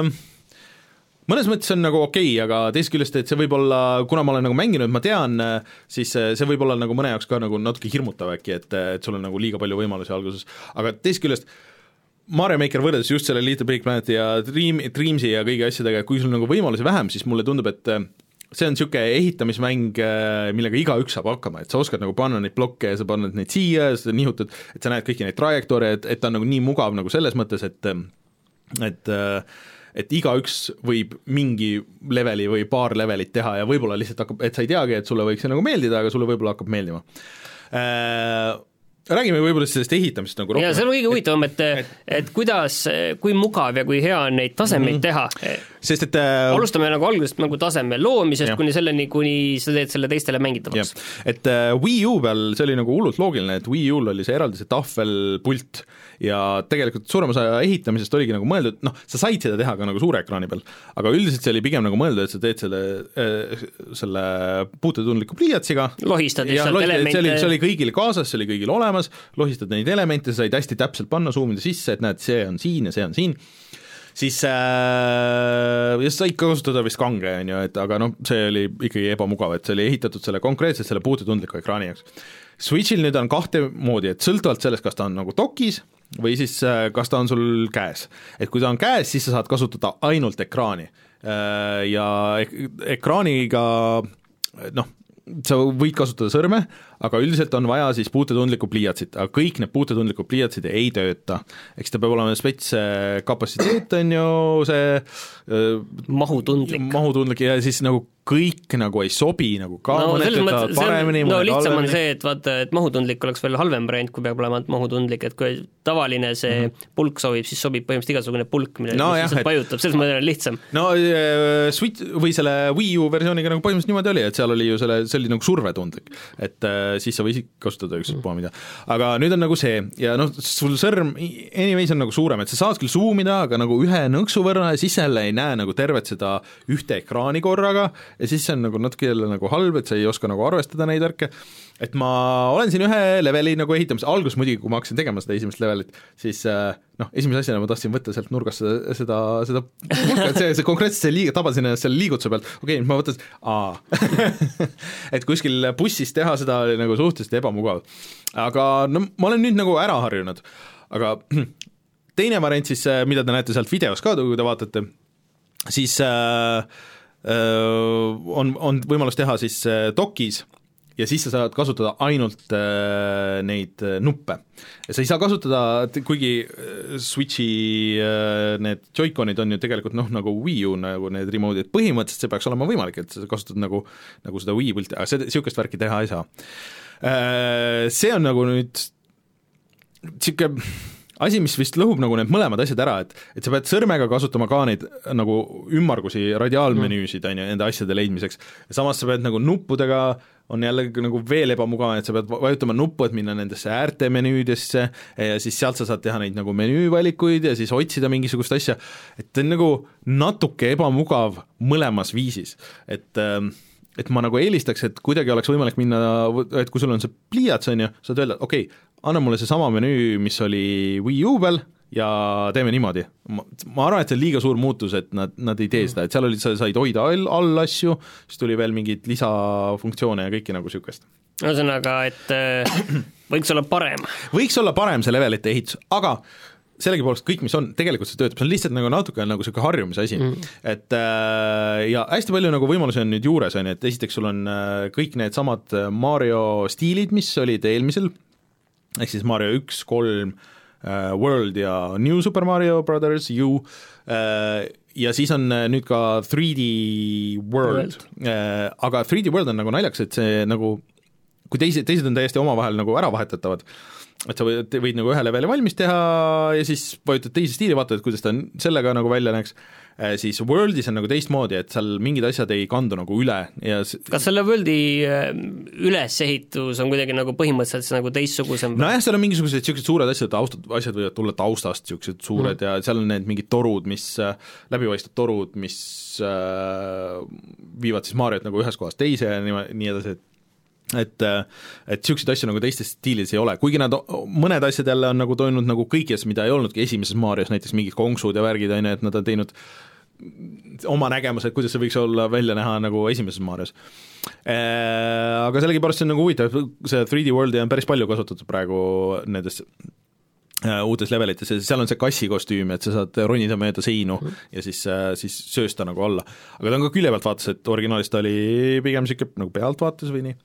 mõnes mõttes on nagu okei okay,, aga teist küljest, et see võib olla, kuna ma olen nagu mänginud, ma tean, siis see võib olla nagu mõne jaoks ka nagu natuke hirmutav äkki, et, et sul on nagu liiga palju võimalusi alguses, aga teist küljest Mario Maker võrreldes just selle Little Big Planeti ja Dream, Dreamsi ja kõigi asjadega, kui sul nagu võimalusi vähem, siis mulle tundub, et see on niisugune ehitamismäng, millega igaüks saab hakkama, et sa oskad nagu panna neid blokke ja sa paned neid siia ja sa nihutad, et sa näed kõiki neid trajektoore, et, et ta on nagu nii mugav nagu selles mõttes, et et et igaüks võib mingi leveli või paar levelit teha ja võib-olla lihtsalt hakkab, et sa ei teagi, et sulle võiks see nagu meeldida, aga sulle võib-olla hakkab meeldima äh,. Räägime võib-olla sellest ehitamisest nagu rohkem. Ja see on kõige huvitavam, et, et, et kuidas, kui mugav ja kui hea on neid tasemeid mm-hmm. teha. Sest et äh, alustame nagu algusest nagu taseme loomisest ja. Kuni selleni, kuni sa teed selle teistele mängitavaks. Et äh, Wii U peal see oli nagu hullult loogiline, et Wii U-l oli see eraldi see tahvelpult ja tegelikult suurem osa ehitamisest oligi nagu mõeldud, noh, sa said seda teha ka nagu suure ekraani peal, aga üldiselt see oli pigem nagu mõeldud, et sa teed selle, äh, selle puutetundliku pliiatsiga. Lohistad lihtsalt elemente. See oli, see oli kõigil kaasas, see oli kõigil olemas, lohistad neid elemente, sa said hästi täpselt panna, zoomida sisse, et näed, see on siin ja see on siin, siis äh, ja said ka kasutada vist kange, on ju, et aga noh, see oli ikkagi ebamugav, et see oli ehitatud selle konkreetselt selle puutetundliku ekraani jaoks. Switchil nüüd on kahte moodi, et sõltuvalt sellest, kas ta on nagu dokis või siis äh, kas ta on sul käes. Et kui ta on käes, siis sa saad kasutada ainult ekraani äh, ja ek ekraaniga noh, sa võid kasutada sõrme, aga üldiselt on vaja siis puutetundlikku pliiatsit, aga kõik need puutetundlikud pliiatsid ei tööta. Eks ta peab olema spets kapatsiteet, on ju see mahutundlik. mahutundlik ja siis nagu kõik nagu ei sobi nagu ka no, mõned töötavad paremini, no lihtsam on see, et vaata, et mahutundlik oleks veel halvem variant, kui peab olema mahutundlik, et kui tavaline see mm -hmm. pulk sobib, siis sobib põhimõtteliselt igasugune pulk, mille no, jah, et... pajutab, selles mõttes on lihtsam. No äh, Switch või selle Wii U versiooniga nagu põhimõtteliselt niimoodi oli, et seal oli ju selle, see oli nagu survetundlik, et äh, siis sa võisid kasutada üks mm. mida. Aga nüüd on nagu see ja noh, sul sõrm anyways on nagu suurem, et sa saad küll zoomida, aga nagu ühe nõksu võrra ja siis jälle ei näe nagu tervet seda ühte ekraani korraga ja siis see on nagu natuke jälle nagu halb, et sa ei oska nagu arvestada neid värke, et ma olen siin ühe leveli nagu ehitamas, algus muidugi, kui ma hakkasin tegema seda esimest levelit, siis noh, esimese asjana ma tahtsin võtta sealt nurgast seda, seda, seda pulka, et see, see konkreetselt see liig-, tabasin ennast selle liigutuse pealt, okei okay,, ma võtan, aa et kuskil bussis teha seda oli nagu suhteliselt ebamugav. Aga no ma olen nüüd nagu ära harjunud, aga teine variant siis, mida te näete sealt videos ka, kui te vaatate, siis äh, on, on võimalus teha siis dokis ja siis sa saad kasutada ainult äh, neid nuppe. Ja sa ei saa kasutada, kuigi Switchi äh, need Joy-Conid on ju tegelikult noh, nagu Wii U nagu need remote'id, põhimõtteliselt see peaks olema võimalik, et sa kasutad nagu, nagu seda Wii pulti, aga seda, niisugust värki teha ei saa. Äh, see on nagu nüüd niisugune asi, mis vist lõhub nagu need mõlemad asjad ära, et, et sa pead sõrmega kasutama ka neid nagu ümmargusi radiaalmenüüsid on ju enda asjade leidmiseks ja samas sa pead nagu nuppudega on jälle nagu veel ebamugav, et sa pead vajutama nuppu, et minna nendesse äärte menüüdesse ja siis sealt sa saad teha neid nagu menüüvalikuid ja siis otsida mingisugust asja, et ta on nagu natuke ebamugav mõlemas viisis, et et ma nagu eelistaks, et kuidagi oleks võimalik minna, et kui sul on see pliiats on ju, saad öelda, okei okay,, anna mulle see sama menüü, mis oli Wii U peal ja teeme niimoodi. Ma, ma arvan, et see on liiga suur muutus, et nad, nad ei tee seda, et seal olid, sa said hoida all, all asju, siis tuli veel mingeid lisafunktsioone ja kõiki nagu niisugust. Ühesõnaga, et äh, võiks olla parem. Võiks olla parem see levelite ehitus, aga sellegipoolest kõik, mis on, tegelikult see töötab, see on lihtsalt nagu natuke nagu selline harjumise asi mm., et äh, ja hästi palju nagu võimalusi on nüüd juures, on ju, et esiteks sul on äh, kõik need samad Mario stiilid, mis olid eelmisel, ehk siis Mario üks, kolm, äh, World ja New Super Mario Brothers U äh, ja siis on nüüd ka three D World, World., äh, aga three D World on nagu naljaks, et see nagu, kui teised, teised on täiesti omavahel nagu ära vahetatavad, et sa võid, võid nagu ühe leveli valmis teha ja siis vajutad teise stiili, vaatad, et kuidas ta sellega nagu välja näeks, siis Worldis on nagu teistmoodi, et seal mingid asjad ei kandu nagu üle ja s- kas selle Worldi ülesehitus on kuidagi nagu põhimõtteliselt nagu teistsugusem? nojah, seal on mingisugused niisugused suured asjad, taustad, asjad võivad tulla taustast, niisugused suured mm. ja seal on need mingid torud, mis, läbipaistvad torud, mis äh, viivad siis Mariot nagu ühest kohast teise ja nii, nii edasi, et et, et niisuguseid asju nagu teistes stiilis ei ole, kuigi nad, mõned asjad jälle on nagu toimunud nagu kõiges, mida ei olnudki esimeses Marios, näiteks mingid konksud ja värgid, on ju, et nad on teinud oma nägemuse, et kuidas see võiks olla välja näha nagu esimeses Marios. Aga sellegipärast see on nagu huvitav, see three D Worldi on päris palju kasutatud praegu nendes uutes levelites ja seal on see kassikostüüm, et sa saad ronida mööda seinu ja siis, siis söösta nagu alla. Aga ta on ka külje pealt vaatas, et originaalis ta oli pigem niisugune nagu pealtvaates või nii.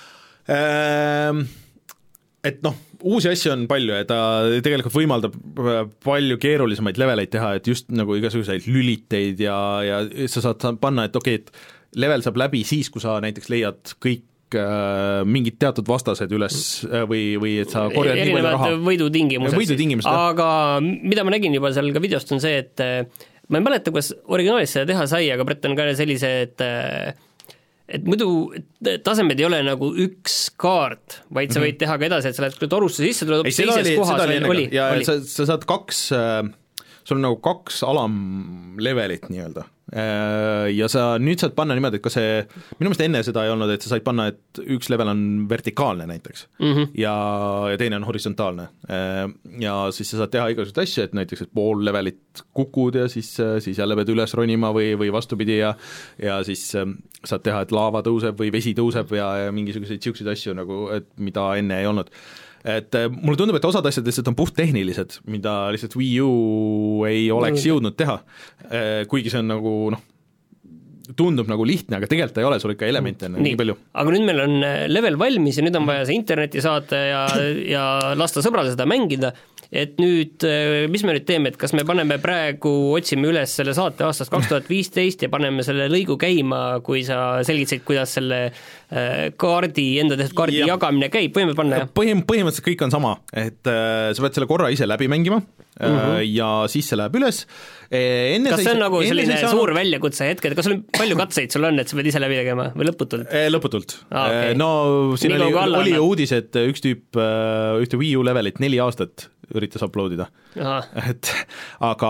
Et noh, uusi asju on palju ja ta tegelikult võimaldab palju keerulisemaid leveleid teha, et just nagu igasuguseid lüliteid ja, ja sa saad panna, et okei, et level saab läbi siis, kui sa näiteks leiad kõik mingid teatud vastased üles või, või et sa korjad nii palju raha. võidutingimused. võidutingimused. Aga mida ma nägin juba seal ka videost on see, et ma ei mäleta, kuidas originaalis seda teha sai, aga Brett on ka sellise, et et muidu tasemed ei ole nagu üks kaart, vaid sa võid teha ka edasi, et sa lähed torusse sisse, tuleb ei, teises oli, kohas oli, oli, ja oli. Sa, sa saad kaks, sul on nagu kaks alamlevelit nii-öelda ja sa nüüd saad panna niimoodi, et ka see, minu meelest enne seda ei olnud, et sa said panna, et üks level on vertikaalne näiteks mm -hmm. ja, ja teine on horisontaalne ja siis sa saad teha igasuguseid asju, et näiteks, et pool levelit kukud ja siis, siis jälle pead üles ronima või, või vastupidi ja ja siis saad teha, et laava tõuseb või vesi tõuseb ja, ja mingisuguseid niisuguseid asju nagu, et mida enne ei olnud. Et mulle tundub, et osad asjad lihtsalt on puhttehnilised, mida lihtsalt Wii U ei oleks jõudnud teha, kuigi see on nagu noh, tundub nagu lihtne, aga tegelikult ei ole, sul ikka elemente on nii, nii palju. Aga nüüd meil on level valmis ja nüüd on vaja see internetti saata ja, ja lasta sõbrale seda mängida, et nüüd, mis me nüüd teeme, et kas me paneme praegu, otsime üles selle saate aastast kaks tuhat viisteist ja paneme selle lõigu käima, kui sa selgitasid, kuidas selle kaardi, enda tehtud kaardi ja. jagamine käib, võime panna, jah? Põhim, põhimõtteliselt kõik on sama, et äh, sa pead selle korra ise läbi mängima äh, mm -hmm. ja siis see läheb üles. Enne kas see on sa, nagu selline saanud... suur väljakutse hetkel, kas sul palju katseid sul on, et sa pead ise läbi tegema või lõputult? Lõputult. Ah, okay. No siin Nii oli, oli ju uudis, et üks tüüp, ühte Wii U levelit neli aastat üritas uploadida. Et aga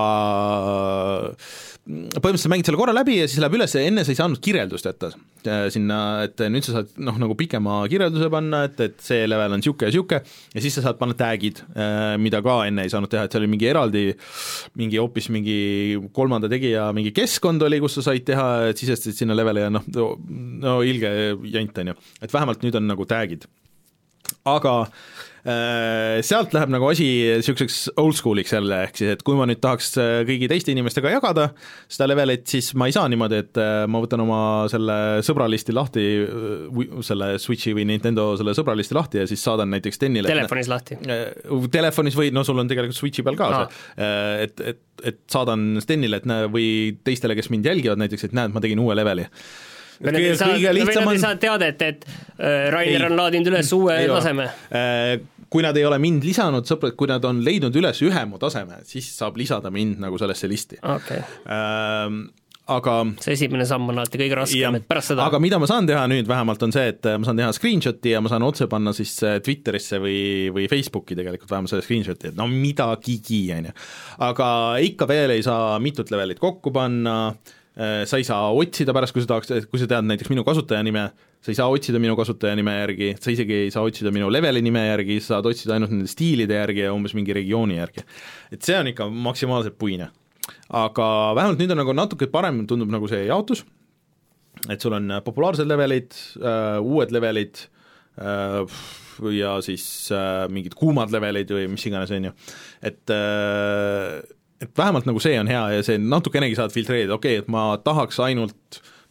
põhimõtteliselt mängid selle korra läbi ja siis läheb üles ja enne sa ei saanud kirjeldust jätta sinna, et nüüd sa saad noh, nagu pikema kirjelduse panna, et, et see level on siuke ja siuke ja siis sa saad panna tagid, mida ka enne ei saanud teha, et seal oli mingi eraldi, mingi hoopis mingi kolmanda tegija mingi keskkond oli, kus sa said teha, et sisestasid sinna leveli ja noh, no ilge jant on ju, et vähemalt nüüd on nagu tagid. Aga sealt läheb nagu asi niisuguseks old school'iks jälle, ehk siis, et kui ma nüüd tahaks kõigi teiste inimestega jagada seda levelit, siis ma ei saa niimoodi, et ma võtan oma selle sõbralisti lahti, selle Switchi või Nintendo selle sõbralisti lahti ja siis saadan näiteks Stenile. Telefonis lahti? Telefonis või, no sul on tegelikult Switchi peal ka ah. see, et, et, et saadan Stenile, et näe, või teistele, kes mind jälgivad näiteks, et näed, ma tegin uue leveli. Kõige, kõige lihtsam on... saad teadet, et Rainer ei, on laadinud üles uue ei taseme. Kui nad ei ole mind lisanud, sõbrad, kui nad on leidnud üles ühe mu taseme, siis saab lisada mind nagu sellesse listi. Okay. Ähm, aga see esimene samm on alati kõige raskem, et pärast seda aga mida ma saan teha nüüd vähemalt on see, et ma saan teha screenshoti ja ma saan otse panna siis Twitterisse või, või Facebooki tegelikult vähemalt selle screenshoti, et no midagigi, on ju. Aga ikka veel ei saa mitut levelit kokku panna, sa ei saa otsida pärast, kui sa tahaks, kui sa tead näiteks minu kasutajanime, sa ei saa otsida minu kasutajanime järgi, sa isegi ei saa otsida minu leveli nime järgi, sa saad otsida ainult nende stiilide järgi ja umbes mingi regiooni järgi. Et see on ikka maksimaalselt puine. Aga vähemalt nüüd on nagu natuke parem, tundub nagu see jaotus, et sul on populaarsed levelid, uh, uued levelid uh, ja siis uh, mingid kuumad levelid või mis iganes on ju, et uh, et vähemalt nagu see on hea ja see natukenegi saad filtreerida, okei okay,, et ma tahaks ainult,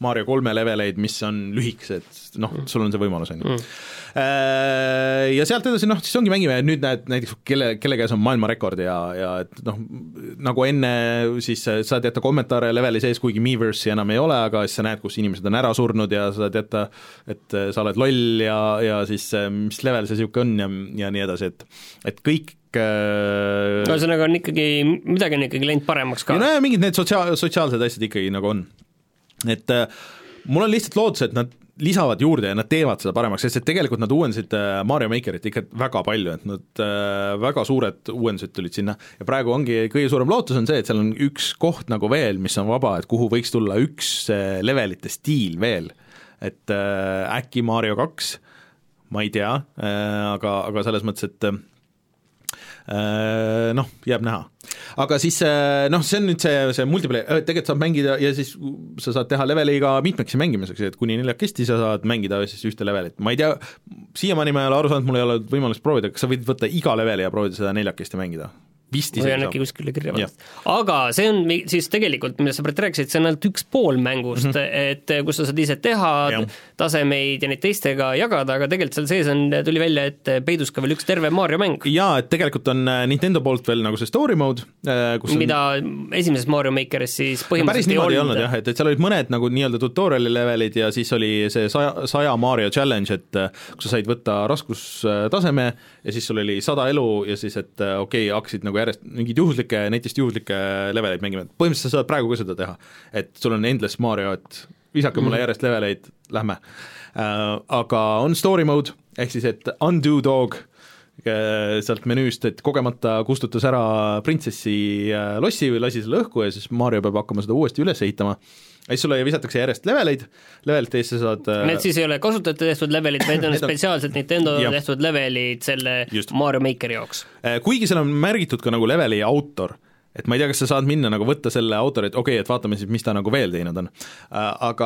Mario kolme leveleid, mis on lühikesed, noh, sul on see võimalus, on ju. Ja sealt edasi, noh, siis ongi mängime, nüüd näed näiteks, kelle, kelle käes on maailmarekord ja, ja et noh, nagu enne siis saad jätta kommentaare leveli sees, kuigi Miiversi enam ei ole, aga siis sa näed, kus inimesed on ära surnud ja saad jätta, et sa oled loll ja, ja siis mis level see siuke on ja, ja nii edasi, et, et kõik ühesõnaga on ikkagi, midagi on ikkagi läinud paremaks ka. ja no ja mingid need sotsiaal, sotsiaalsed asjad ikkagi nagu on. Et mul on lihtsalt lootus, et nad lisavad juurde ja nad teevad seda paremaks, sest et tegelikult nad uuendasid Mario Makerit ikka väga palju, et nad väga suured uuendused tulid sinna ja praegu ongi kõige suurem lootus on see, et seal on üks koht nagu veel, mis on vaba, et kuhu võiks tulla üks levelite stiil veel, et äkki Mario kaks, ma ei tea, aga, aga selles mõttes, et noh, jääb näha. Aga siis noh, see on nüüd see, see multiplayer, tegelikult saab mängida ja siis sa saad teha leveliga mitmeksi mängimiseks, et kuni neljakesti sa saad mängida siis ühte levelit. Ma ei tea, siiamaani ma ei ole aru saanud, mul ei ole võimalust proovida, kas sa võid võtta iga leveli ja proovida seda neljakesti mängida? Vist või on äkki kuskile kirja vahest. Aga see on siis tegelikult, mida sa praegu rääkisid, see on ainult üks pool mängust, mm -hmm. et kus sa saad ise teha ja. tasemeid ja neid teistega jagada, aga tegelikult seal sees on, tuli välja, et peidus ka veel üks terve Mario mäng. Jaa, et tegelikult on Nintendo poolt veel nagu see story mode, kus mida on... esimeses Mario Makeris siis põhimõtteliselt ei olnud. Päris niimoodi ei olnud jah, et, et seal olid mõned nagu nii-öelda tutoriali levelid ja siis oli see saja, saja Mario challenge, et kus sa said võtta raskustaseme ja siis sul oli sada elu ja siis, et okei okay,, hakkasid nagu järjest mingid juhuslikke, netist juhuslikke leveleid mängima, põhimõtteliselt sa saad praegu ka seda teha, et sul on endless Mario, et visake mulle mm. järjest leveleid, lähme uh,. Aga on story mode, ehk siis, et undo dog sealt menüüst, et kogemata kustutas ära printsessi lossi või lasi selle õhku ja siis Mario peab hakkama seda uuesti üles ehitama. Ja siis sulle visatakse järjest leveleid, levelite eest sa saad Need siis ei ole kasutajate tehtud levelid, vaid on spetsiaalselt Nintendo tehtud levelid selle Just. Mario Makeri jaoks. Kuigi seal on märgitud ka nagu leveli autor, et ma ei tea, kas sa saad minna nagu võtta selle autori, et okei okay,, et vaatame siis, mis ta nagu veel teinud on. Aga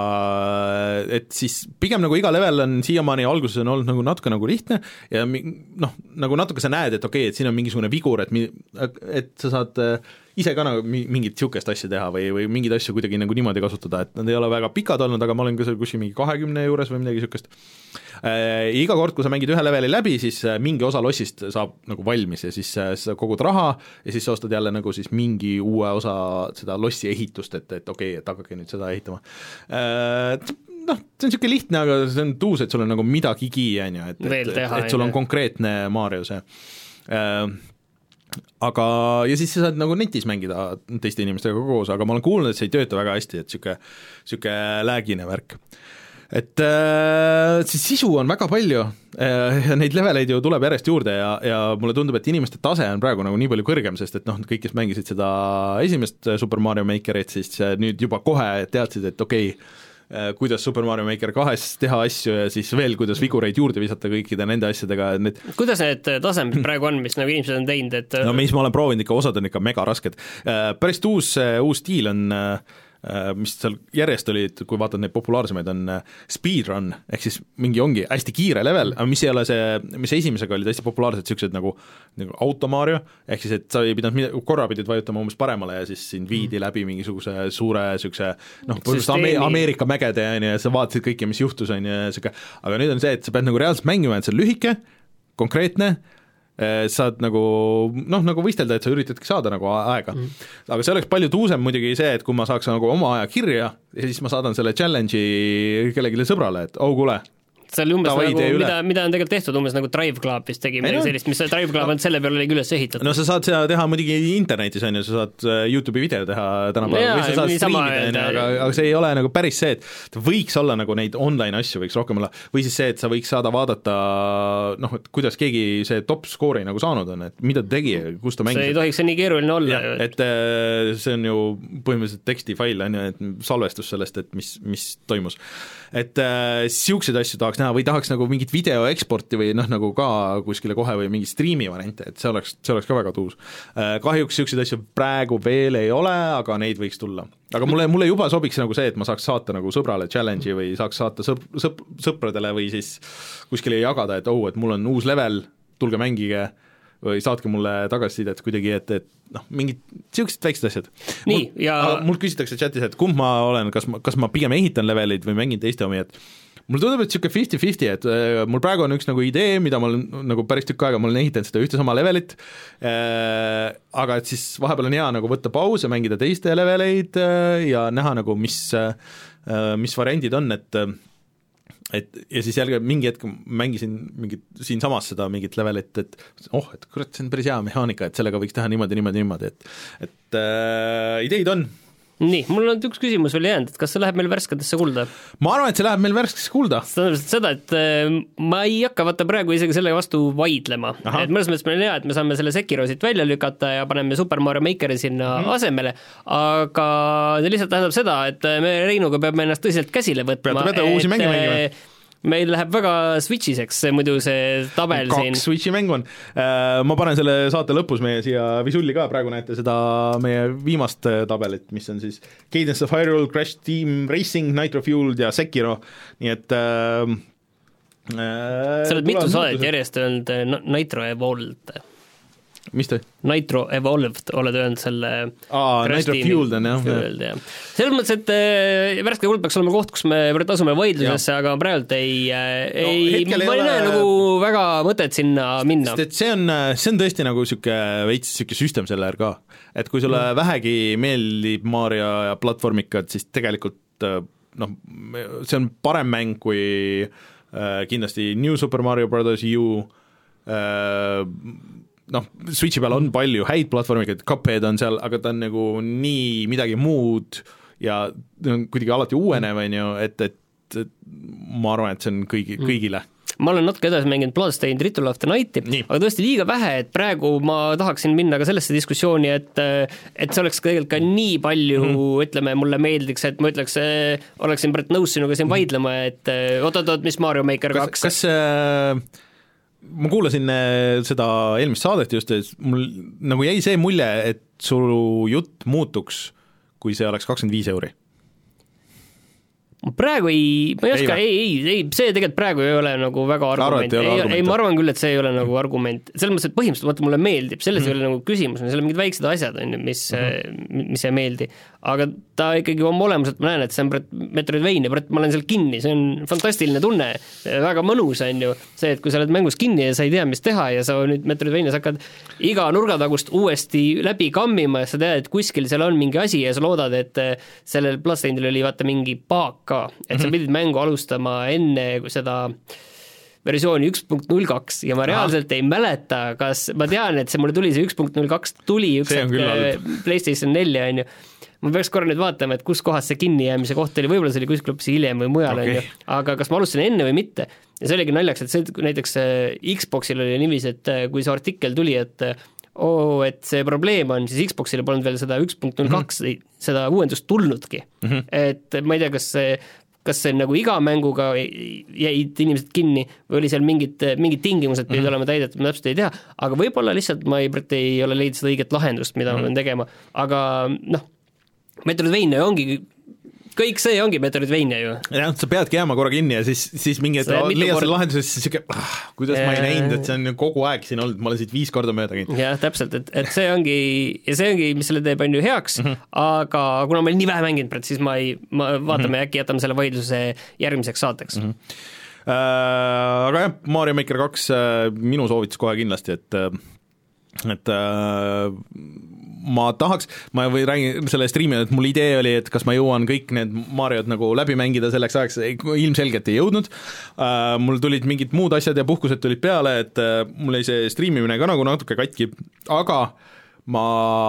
et siis pigem nagu iga level on siiamaani alguses on olnud nagu natuke nagu lihtne ja noh, nagu natuke sa näed, et okei okay,, et siin on mingisugune vigur, et, et sa saad ise ka nagu mingit siukest asja teha või, või mingeid asju kuidagi nagu niimoodi kasutada, et nad ei ole väga pikad olnud, aga ma olen ka seal kuskil mingi kahekümne juures või midagi siukest. Äh, iga kord, kui sa mängid ühe leveli läbi, siis mingi osa lossist saab nagu valmis ja siis sa kogud raha ja siis sa ostad jälle nagu siis mingi uue osa seda lossi ehitust, et, et okei okay,, et hakake nüüd seda ehitama. Äh, noh, see on siuke lihtne, aga see on tuus, et sul on nagu midagigi, on ju, et, et, et, et sul on konkreetne Mario see äh, aga, ja siis sa saad nagu netis mängida teiste inimestega koos, aga ma olen kuulnud, et see ei tööta väga hästi, et siuke, siuke läägine värk. Et äh, siis sisu on väga palju äh, ja neid leveleid ju tuleb järjest juurde ja, ja mulle tundub, et inimeste tase on praegu nagu nii palju kõrgem, sest et noh, kõik, kes mängisid seda esimest Super Mario Makerit, siis nüüd juba kohe teadsid, et okei okay,, kuidas Super Mario Maker kahes teha asju ja siis veel, kuidas vigureid juurde visata kõikide nende asjadega. Need... Kuidas need tasemed praegu on, mis nagu inimesed on teinud? Et... No mis ma olen proovinud ikka, osad on ikka mega rasked. Päris uus, uus stiil on, mis seal järjest oli, et kui vaatad neid populaarsemaid, on speedrun, ehk siis mingi ongi hästi kiire level, aga mis ei ole see, mis esimesega oli hästi populaarsed siuksed nagu, nagu automario, ehk siis, et sa ei pidanud korra pidid vajutama umbes paremale ja siis sind viidi läbi mingisuguse suure siukse noh, Süsteemi... Ameerika mägede ja sa vaatasid kõike, mis juhtus, on ja siuke, aga nüüd on see, et sa pead nagu reaalselt mängima, et see on lühike, konkreetne, saad nagu noh, nagu võistelda, et sa üritadki saada nagu aega mm. aga see oleks palju tuusem muidugi see, et kui ma saaks nagu oma aja kirja ja siis ma saadan selle challenge'i kellelegi sõbrale, et oh kuule seal umbes nagu, mida, mida on tegelikult tehtud, umbes nagu Drive Club vist tegi midagi sellist, mis Drive Club on selle peale oligi üles ehitatud. No sa saad seda teha muidugi internetis, on ju, sa saad YouTube'i video teha tänapäeval või sa saad striimida, aga, aga see ei ole nagu päris see, et võiks olla nagu neid online asju võiks rohkem olla, või siis see, et sa võiks saada vaadata noh, et kuidas keegi see top skoori nagu saanud on, et mida ta tegi, kus ta mängis. See ei tohiks see nii keeruline olla. Ja, et see on ju põhimõtteliselt tekstifail, on ju, et salvestus sellest, et mis, mis toimus. Et äh, siukseid asju tahaks näha või tahaks nagu mingit video eksporti või noh, nagu ka kuskile kohe või mingi striimi variante, et see oleks, see oleks ka väga tuus. Äh, kahjuks siukseid asju praegu veel ei ole, aga neid võiks tulla. Aga mulle, mulle juba sobiks nagu see, et ma saaks saata nagu sõbrale challenge'i või saaks saata sõp, sõp, sõpradele või siis kuskile jagada, et oh, et mul on uus level, tulge mängige, või saatke mulle tagasisidet kuidagi, et, et noh, mingid niisugused väiksed asjad. nii, mul, ja mul küsitakse chatis, et kumb ma olen, kas ma, kas ma pigem ehitan leveleid või mängin teiste omi, et mul tundub, et niisugune fifty fifty, et äh, mul praegu on üks nagu idee, mida ma olen nagu päris tükk aega, ma olen ehitanud seda ühte sama levelit äh,, aga et siis vahepeal on hea nagu võtta pause, mängida teiste leveleid äh, ja näha nagu, mis äh,, mis variandid on, et et ja siis jälle mingi hetk mängisin mingit siinsamas seda mingit levelit, et oh, et kurat, see on päris hea mehaanika, et sellega võiks teha niimoodi, niimoodi, niimoodi, et et äh, ideid on. Nii, mul on üks küsimus veel jäänud, et kas see läheb meil värsketesse kulda? Ma arvan, et see läheb meil värskesse kulda. Seda, et ma ei hakka vaata praegu isegi selle vastu vaidlema. Aha. Et mõnes mõttes meil on hea, et me saame selle Sekiro siit välja lükata ja paneme Super Mario Makeri sinna mm-hmm. asemele, aga see lihtsalt tähendab seda, et me Reinuga peame ennast tõsiselt käsile võtma. Peate, peate uusi mänge mängima. Meil läheb väga switchiseks muidu see tabel kaks siin. Kaks switchi mängu on. Ma panen selle saate lõpus meie siia visulli ka, praegu näete seda meie viimast tabelit, mis on siis Cadence of Hyrule, Crash Team Racing, Nitro Fueled ja Sekiro, nii et äh, sa oled mitu saadet järjest öelnud Nitro Evolved. Mis ta? Nitro Evolved oled öelnud selle Aa, Nitro Fueled on jah. jah. Selles mõttes, et äh, värske kuld peaks olema koht, kus me tasume vaidlusesse, aga praegu ei, ei no, ma ei näe nagu väga mõtet sinna minna. Sest et see on, see on tõesti nagu siuke veits siuke süsteem selle R ka, et kui sulle mm. vähegi meeldib Mario ja platvormikad, siis tegelikult noh, see on parem mäng kui äh, kindlasti New Super Mario Brothers U äh, noh, Switchi peal on palju häid platvormiga, Cuphead on seal, aga ta on nagu nii midagi muud ja kuidagi alati uuenev, on ju, et, et, et ma arvan, et see on kõigi, kõigile. Ma olen natuke edasi mänginud Bloodstained Ritual of the Nighti, aga tõesti liiga vähe, et praegu ma tahaksin minna ka sellesse diskussiooni, et et see oleks tegelikult ka nii palju mm-hmm. ütleme, mulle meeldiks, et ma ütleks, oleksin Brett nõus sinuga siin vaidlema, et oot-oot-oot, mis Mario Maker kaks. Kas, kas äh... ma kuulasin seda eelmist saadet just, et mul nagu jäi see mulje, et su jutt muutuks, kui see oleks kakskümmend viis euri. Praegu ei, ma ei oska, ei, ei, ei, see tegelikult praegu ei ole nagu väga argument, ei, ei, ei, ma arvan küll, et see ei ole nagu argument, selles mõttes, et põhimõtteliselt vaata mulle meeldib, selles mm-hmm. ei ole nagu küsimus, seal on mingid väiksed asjad, mis mm-hmm. mis ei meeldi, aga ta ikkagi oma olemuselt, ma näen, et see on Metroidvania, ma olen seal kinni, see on fantastiline tunne, väga mõnus on ju, see, et kui sa oled mängus kinni ja sa ei tea, mis teha ja sa nüüd Metroidvanias hakkad iga nurgatagust uuesti läbi kammima ja sa tead, et kuskil seal on mingi asi ja sa loodad, et sellel Bloodstainedil oli vaata mingi paak ka, et sa pidid mängu alustama enne seda versiooni üks punkt null kaks ja ma reaalselt Aha. ei mäleta, kas ma tean, et see mulle tuli, see üks punkt null kaks tuli üks PlayStation nelja, on ju. Ma peaks korra nüüd vaatama, et kus kohas see kinnijäämise koht oli, võib-olla see oli kuskil hoopis hiljem või mujal, okay. on ju. Aga kas ma alustasin enne või mitte? Ja see oligi naljaks, et see, näiteks Xboxil oli niiviisi, et kui see artikkel tuli, et oo, et see probleem on, siis Xboxile polnud veel seda üks punkt null kaks mm-hmm. seda uuendust tulnudki. Mm-hmm. Et ma ei tea, kas see kas see nagu iga mänguga jäid inimesed kinni või oli seal mingid, mingid tingimused pidid mm-hmm. olema täidetud, ma täpselt ei tea, aga võib-olla lihtsalt ma ei, ei ole leidnud seda õiget lahendust, mida mm-hmm. ma pean tegema, aga noh, Metroidvania ongi, kõik see ongi Metroidvania ju. Ja, sa peadki jääma korra kinni ja siis, siis mingi leiad selle lahenduses, siis siuke, ah, kuidas ja... ma ei näinud, et see on kogu aeg siin olnud, ma olen siit viis korda mööda käinud. Jah, täpselt, et, et see ongi, ja see ongi, mis selle teeb on ju heaks, mm-hmm. aga kuna ma olen nii vähe mänginud, siis ma ei, ma vaatame mm-hmm. äkki jätame selle vaidluse järgmiseks saateks. Mm-hmm. Äh, aga jah, Mario Maker kaks äh, minu soovitus kohe kindlasti, et et äh, ma tahaks, ma või räägin selle striimi, et mul idee oli, et kas ma jõuan kõik need Mariod nagu läbi mängida selleks ajaks, ilmselgelt ei jõudnud, uh, mul tulid mingid muud asjad ja puhkused tulid peale, et uh, mul oli see striimimine ka nagu natuke katki, aga ma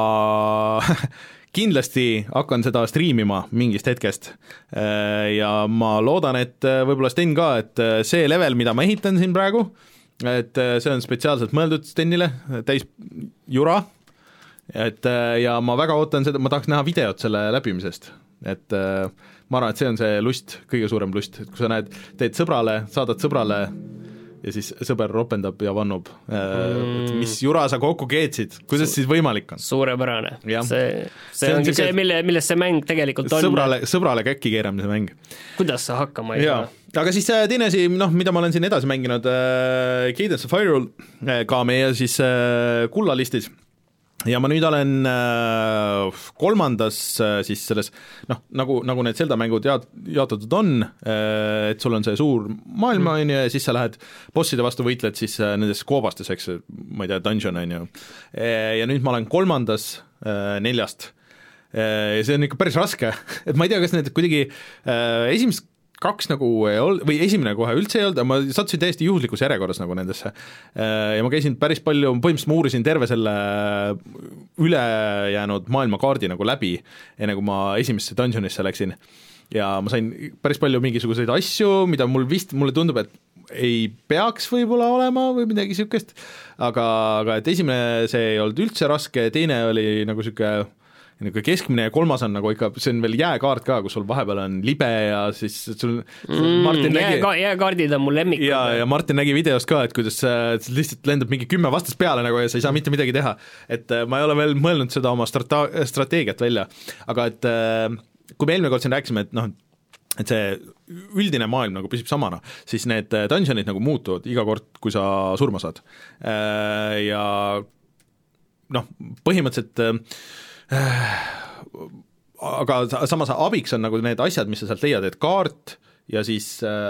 kindlasti hakkan seda striimima mingist hetkest uh, ja ma loodan, et uh, võib-olla Sten ka, et uh, see level, mida ma ehitan siin praegu, et uh, see on spetsiaalselt mõeldud Stenile, täis jura, et ja ma väga ootan seda, ma tahaks näha videot selle läbimisest, et äh, ma arvan, et see on see lust, kõige suurem lust, et kui sa näed, teed sõbrale, saadad sõbrale ja siis sõber ropendab ja vannub, et mis jura sa kokku keetsid, kuidas Su- siis võimalik on? Suurepärane. See, see, see ongi see, mille, milles see mäng tegelikult on. Sõbrale, sõbrale käkki keeramise mäng. Kuidas sa hakkama ei saa? Aga siis teine asi, noh, mida ma olen siin edasi mänginud, äh, Cadence of Hyrule ka meie siis äh, kullalistis, ja ma nüüd olen äh, kolmandas äh, siis selles, noh, nagu, nagu need Zelda mängud jaot, jaotatud on, äh, et sul on see suur maailm, on ju, ja siis sa lähed bosside vastu võitled siis äh, nendes koobastes, eks, ma ei tea, dungeon, on ju. Ja nüüd ma olen kolmandas äh, neljast. Äh, ja see on ikka päris raske, et ma ei tea, kas need kuidagi äh, esimest kaks nagu ei olnud, või esimene kohe üldse ei olnud, ma sattusin täiesti juhuslikus järjekorras nagu nendesse. Ja ma käisin päris palju, põhimõtteliselt ma uurisin terve selle ülejäänud maailmakaardi nagu läbi, enne kui ma esimesse dungeonisse läksin. Ja ma sain päris palju mingisuguseid asju, mida mul vist, mulle tundub, et ei peaks võib-olla olema või midagi sükest, aga, aga et esimene see ei olnud üldse raske, teine oli nagu süke keskmine ja kolmas on nagu ikka, see on veel jääkaart ka, kus sul vahepeal on libe ja siis sul mm, Martin nägi jää, jääkaardid on mul lemmikud. Ja, ja Martin nägi videost ka, et kuidas lihtsalt lendab mingi kümme vastast peale nagu ja sa ei saa mitte midagi teha. Et ma ei ole veel mõelnud seda oma strata- strateegiat välja, aga et kui me eelmine kord siin rääkisime, et noh, et see üldine maailm nagu püsib samana, siis need dungeonid nagu muutuvad iga kord, kui sa surma saad. Ja noh, põhimõtteliselt aga samas abiks on nagu need asjad, mis sa sealt leiad, et kaart ja siis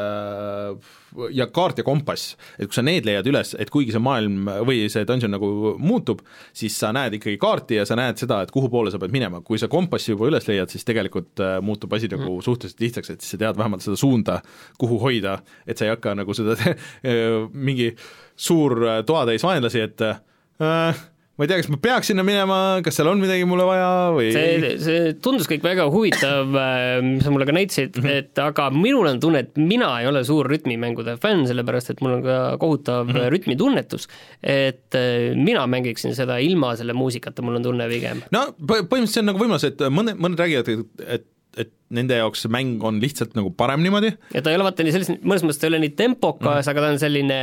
ja kaart ja kompass, et kui sa need leiad üles, et kuigi see maailm või see dungeon nagu muutub, siis sa näed ikkagi kaarti ja sa näed seda, et kuhu poole sa pead minema. Kui sa kompassi juba üles leiad, siis tegelikult muutub asi nagu suhteliselt lihtsaks, et siis sa tead vähemalt seda suunda, kuhu hoida, et sa ei hakka nagu seda mingi suur toatäis vaenlasi, et äh, ma ei tea, kas ma peaks sinna minema, kas seal on midagi mulle vaja või see, see tundus kõik väga huvitav, mis sa mulle ka näitasid, mm -hmm. et aga minul on tunne, et mina ei ole suur rütmimängude fänn, sellepärast et mul on ka kohutav mm -hmm. rütmitunnetus, et mina mängiksin seda ilma selle muusikata, mul on tunne pigem. No põhimõtteliselt see on nagu võimalus, et mõned, mõned räägivad, et et nende jaoks see mäng on lihtsalt nagu parem niimoodi. Ja ta ei ole vaata nii sellis, mõnes mõttes ta ei ole nii tempokas mm., aga ta on selline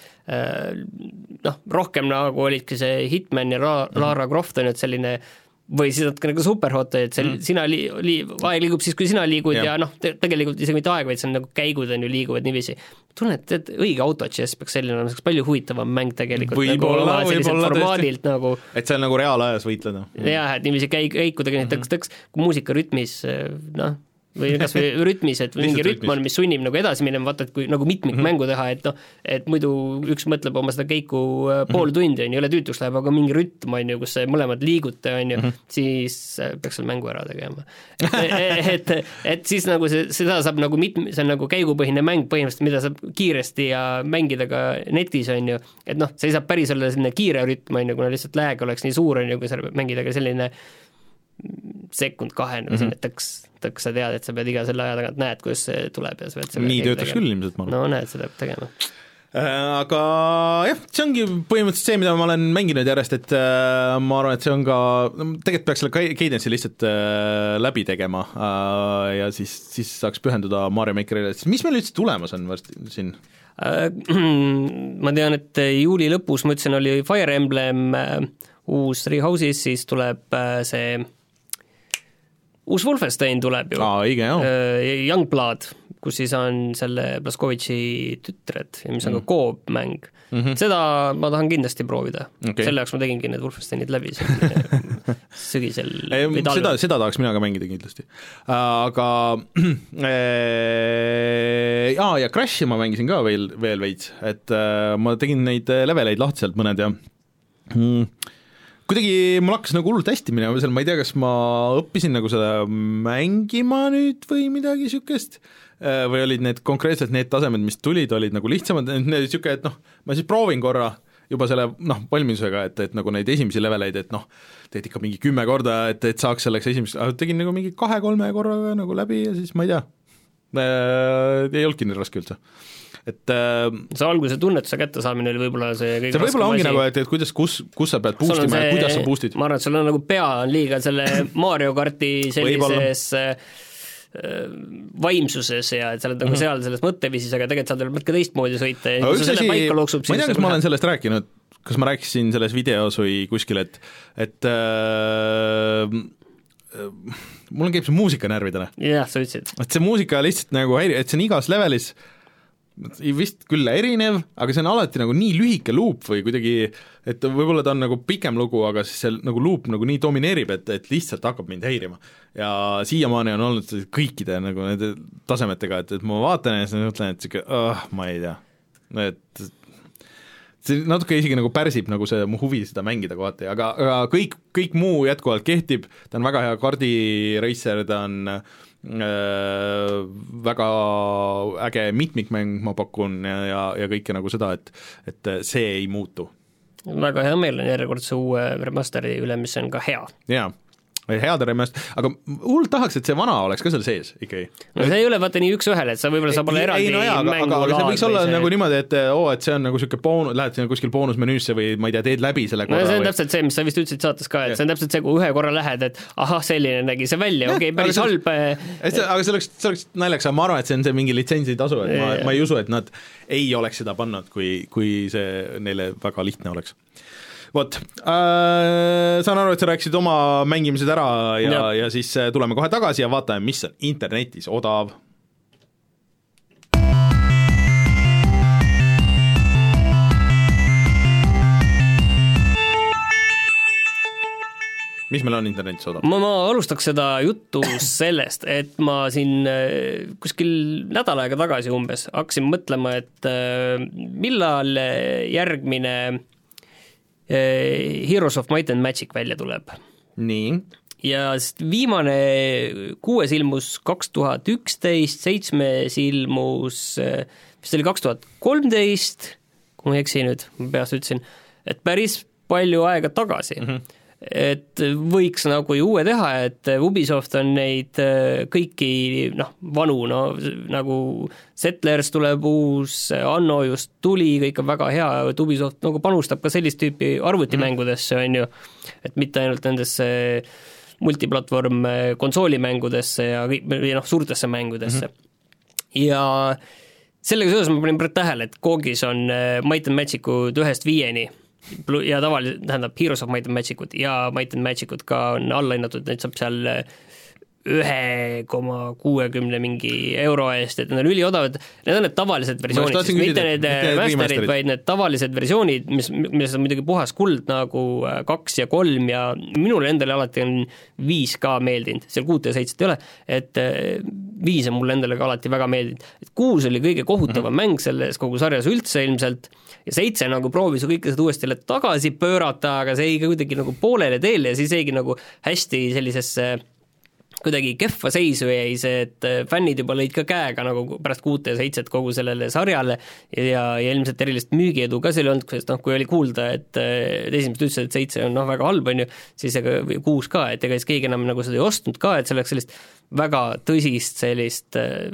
noh, rohkem nagu olidki see Hitman ja Ra- Lara Croft on nüüd selline, või siis natuke nagu Superhot, et see, mm. sina li, li, aeg liigub siis, kui sina liigud ja, ja noh, te, tegelikult isegi mitte aeg, vaid see on nagu käigud on ju liiguvad niiviisi. Tunnen, et, et õige autochess peaks selline olema, see palju huvitavam mäng tegelikult. Võib-olla, nagu, võib-olla formaadilt nagu. Et see on nagu reaalajas võitleda. Jah, et niiviisi käik, käikudega mm -hmm. tõks-tõks, kui muusika rütmis, noh, või kas või rütmis, et mingi rütm on, mis sunnib nagu edasi minema, vaata, et kui nagu mitmik mm -hmm. mängu teha, et noh, et muidu üks mõtleb oma seda keiku pool tundi, on ju, üle tüütuks läheb, aga mingi rütm on ju, kus mõlemad liigute, on ju, mm -hmm. siis peaks seal mängu ära tegema. et, et, et siis nagu see, seda saab nagu mit-, see on nagu käigupõhine mäng põhimõtteliselt, mida saab kiiresti ja mängida ka netis, on ju, et noh, see ei saa päris olla selline kiire rütm, on ju, kuna lihtsalt lääg oleks nii suur, on ju, kui sa mängid, aga selline sekund kahe, nagu mm -hmm. tõks, tõks sa tead, et sa pead iga selle aja tagant näed, kuidas see tuleb ja sa pead selle nii töötaks küll ilmselt, ma arvan. No näed, seda peab tegema. Äh, aga jah, see ongi põhimõtteliselt see, mida ma olen mänginud järjest, et äh, ma arvan, et see on ka, tegelikult peaks selle Cadence'i lihtsalt äh, läbi tegema äh, ja siis, siis saaks pühenduda Mario Makerile. Mis meil üldse tulemas on varsti siin? Äh, ma tean, et juuli lõpus, ma ütlesin, oli Fire Emblem äh, uus Three Houses, siis tuleb äh, see uus Wolfenstein tuleb ju, Aa, õige, uh, Youngblood, kus siis on selle Blaskovitši tütred ja mis on mm. ka koopmäng mm. -hmm. Seda ma tahan kindlasti proovida okay., selle jaoks ma tegingi need Wolfensteinid läbi sügisel või talvel. Seda, seda tahaks mina ka mängida kindlasti. Aga äh, jaa, ja Crashi ma mängisin ka veel, veel veits, et äh, ma tegin neid leveleid lahti sealt mõned ja mm, kuidagi mul hakkas nagu hullult hästi minema seal, ma ei tea, kas ma õppisin nagu seda mängima nüüd või midagi sükest, või olid need konkreetselt need tasemed, mis tulid, olid nagu lihtsamad, need süke, et noh, ma siis proovin korra juba selle noh, valmidusega, et, et nagu neid esimesi leveleid, et noh, teed ikka mingi kümme korda, et, et saaks selleks esimest, tegin nagu mingi kahe-kolme korraga nagu läbi ja siis ma ei tea, ei olnudki nii raske üldse. Et äh, see alguse tunnetuse kättesaamine oli võib-olla see kõige see võib-olla ongi asi. Nagu, et, et kuidas, kus, kus sa pead boostima see, ja kuidas sa boostid. Ma arvan, et sul on nagu pea on liiga selle Mario karti sellises vaimsuses ja et sa oled nagu mm-hmm. seal selles mõtteviisis, aga tegelikult sa tuleb ka teistmoodi sõita ja kui sa selle paika looksub, ma ei tea, kas ma olen sellest rääkinud, kas ma rääkisin selles videos või kuskil, et et äh, mul käib see muusika närvidele. Jah, sa ütlesid. Et see muusika lihtsalt nagu häiri, et see on igas levelis vist küll erinev, aga see on alati nagu nii lühike luup või kuidagi, et võib-olla ta on nagu pikem lugu, aga siis see nagu luup nagu nii domineerib, et, et lihtsalt hakkab mind häirima. Ja siiamaani on olnud kõikide nagu nende tasemetega, et, et ma vaatan ja siis mõtlen, et siuke, oh, ma ei tea, et see natuke isegi nagu pärsib nagu see mu huvi seda mängida kohati, aga, aga kõik, kõik muu jätkuvalt kehtib, ta on väga hea kardireiser, ta on äh, väga äge mitmikmäng, ma pakun, ja, ja, ja kõike nagu seda, et, et see ei muutu. Väga hea meel on järjekordse uue remasteri üle, mis on ka hea. Jaa. head remast, aga hullult tahaks, et see vana oleks ka seal sees ikkagi. No see ei ole vaata nii üks-ühele, et sa võib-olla saab olla eraldi no, aga, mängu aga, aga see võiks olla see... nagu niimoodi, et oo, et see on nagu siuke boonus, lähed sinna kuskil boonusmenüüsse või ma ei tea, teed läbi selle korra. No see on või... täpselt see, mis sa vist ütlesid saates ka, et ja. See on täpselt see, kui ühe korra lähed, et ahah, selline nägi see välja, okei, okay, päris halb. Aga see oleks, see oleks naljaks, aga ma arvan, et see on see mingi litsensitasu, et ma, ma ei usu, et nad ei oleks seda pannud, kui, kui see neile väga lihtne oleks. Vot, äh, saan aru, et sa rääkisid oma mängimised ära ja, ja. ja siis tuleme kohe tagasi ja vaatame, mis on internetis odav. Mis meil on internetis odav? Ma, ma alustaks seda juttu sellest, et ma siin kuskil nädal aega tagasi umbes hakkasin mõtlema, et millal järgmine Heroes of Might and Magic välja tuleb. Nii. Ja viimane kuues ilmus kaks tuhat üksteist, seitsmes ilmus, mis oli kaks tuhat kolmteist, kui ma ei eksi nüüd, ma peast ütlesin, et päris palju aega tagasi. Mm-hmm. Et võiks nagu ju uue teha, et Ubisoft on neid kõiki noh, vanu, no nagu Settlers tuleb uus, Anno just tuli, kõik on väga hea, et Ubisoft nagu panustab ka sellist tüüpi arvutimängudesse, on ju, et mitte ainult nendesse multiplatvorm konsoolimängudesse ja kõik, või noh, suurtesse mängudesse. Mm-hmm. Ja sellega seoses ma panin tähele, et Koogis on Might and Magicut ühest viieni, ja tavaliselt, tähendab, Heroes of Might and Magicut ja Might and Magicut ka on allahinnatud, neid saab seal ühe koma kuuekümne mingi euro eest, et need on üliodavad, need on need tavalised versioonid, no, sest mitte need masterid, vaid need tavalised versioonid, mis, milles on muidugi puhas kuld nagu kaks ja kolm ja minule endale alati on viis ka meeldinud, seal kuute ja seitset ei ole, et viis on mulle endale ka alati väga meeldinud, et kuus oli kõige kohutavam mm-hmm. mäng selles kogu sarjas üldse ilmselt ja seitse nagu proovis kõike seda uuesti tagasi pöörata, aga see ei kuidagi nagu poolele teele ja siis eigi nagu hästi sellisesse kuidagi kehva seisu jäi see, et fännid juba lõid ka käega nagu pärast kuute ja seitset kogu sellele sarjale ja, ja ilmselt erilist müügiedu ka seal ei olnud, sest noh, kui oli kuulda, et esimesed ütlesid, et seitse on noh, väga halb, on ju, siis ega kuus ka, et ega siis keegi enam nagu seda ei ostnud ka, et see oleks sellist väga tõsist sellist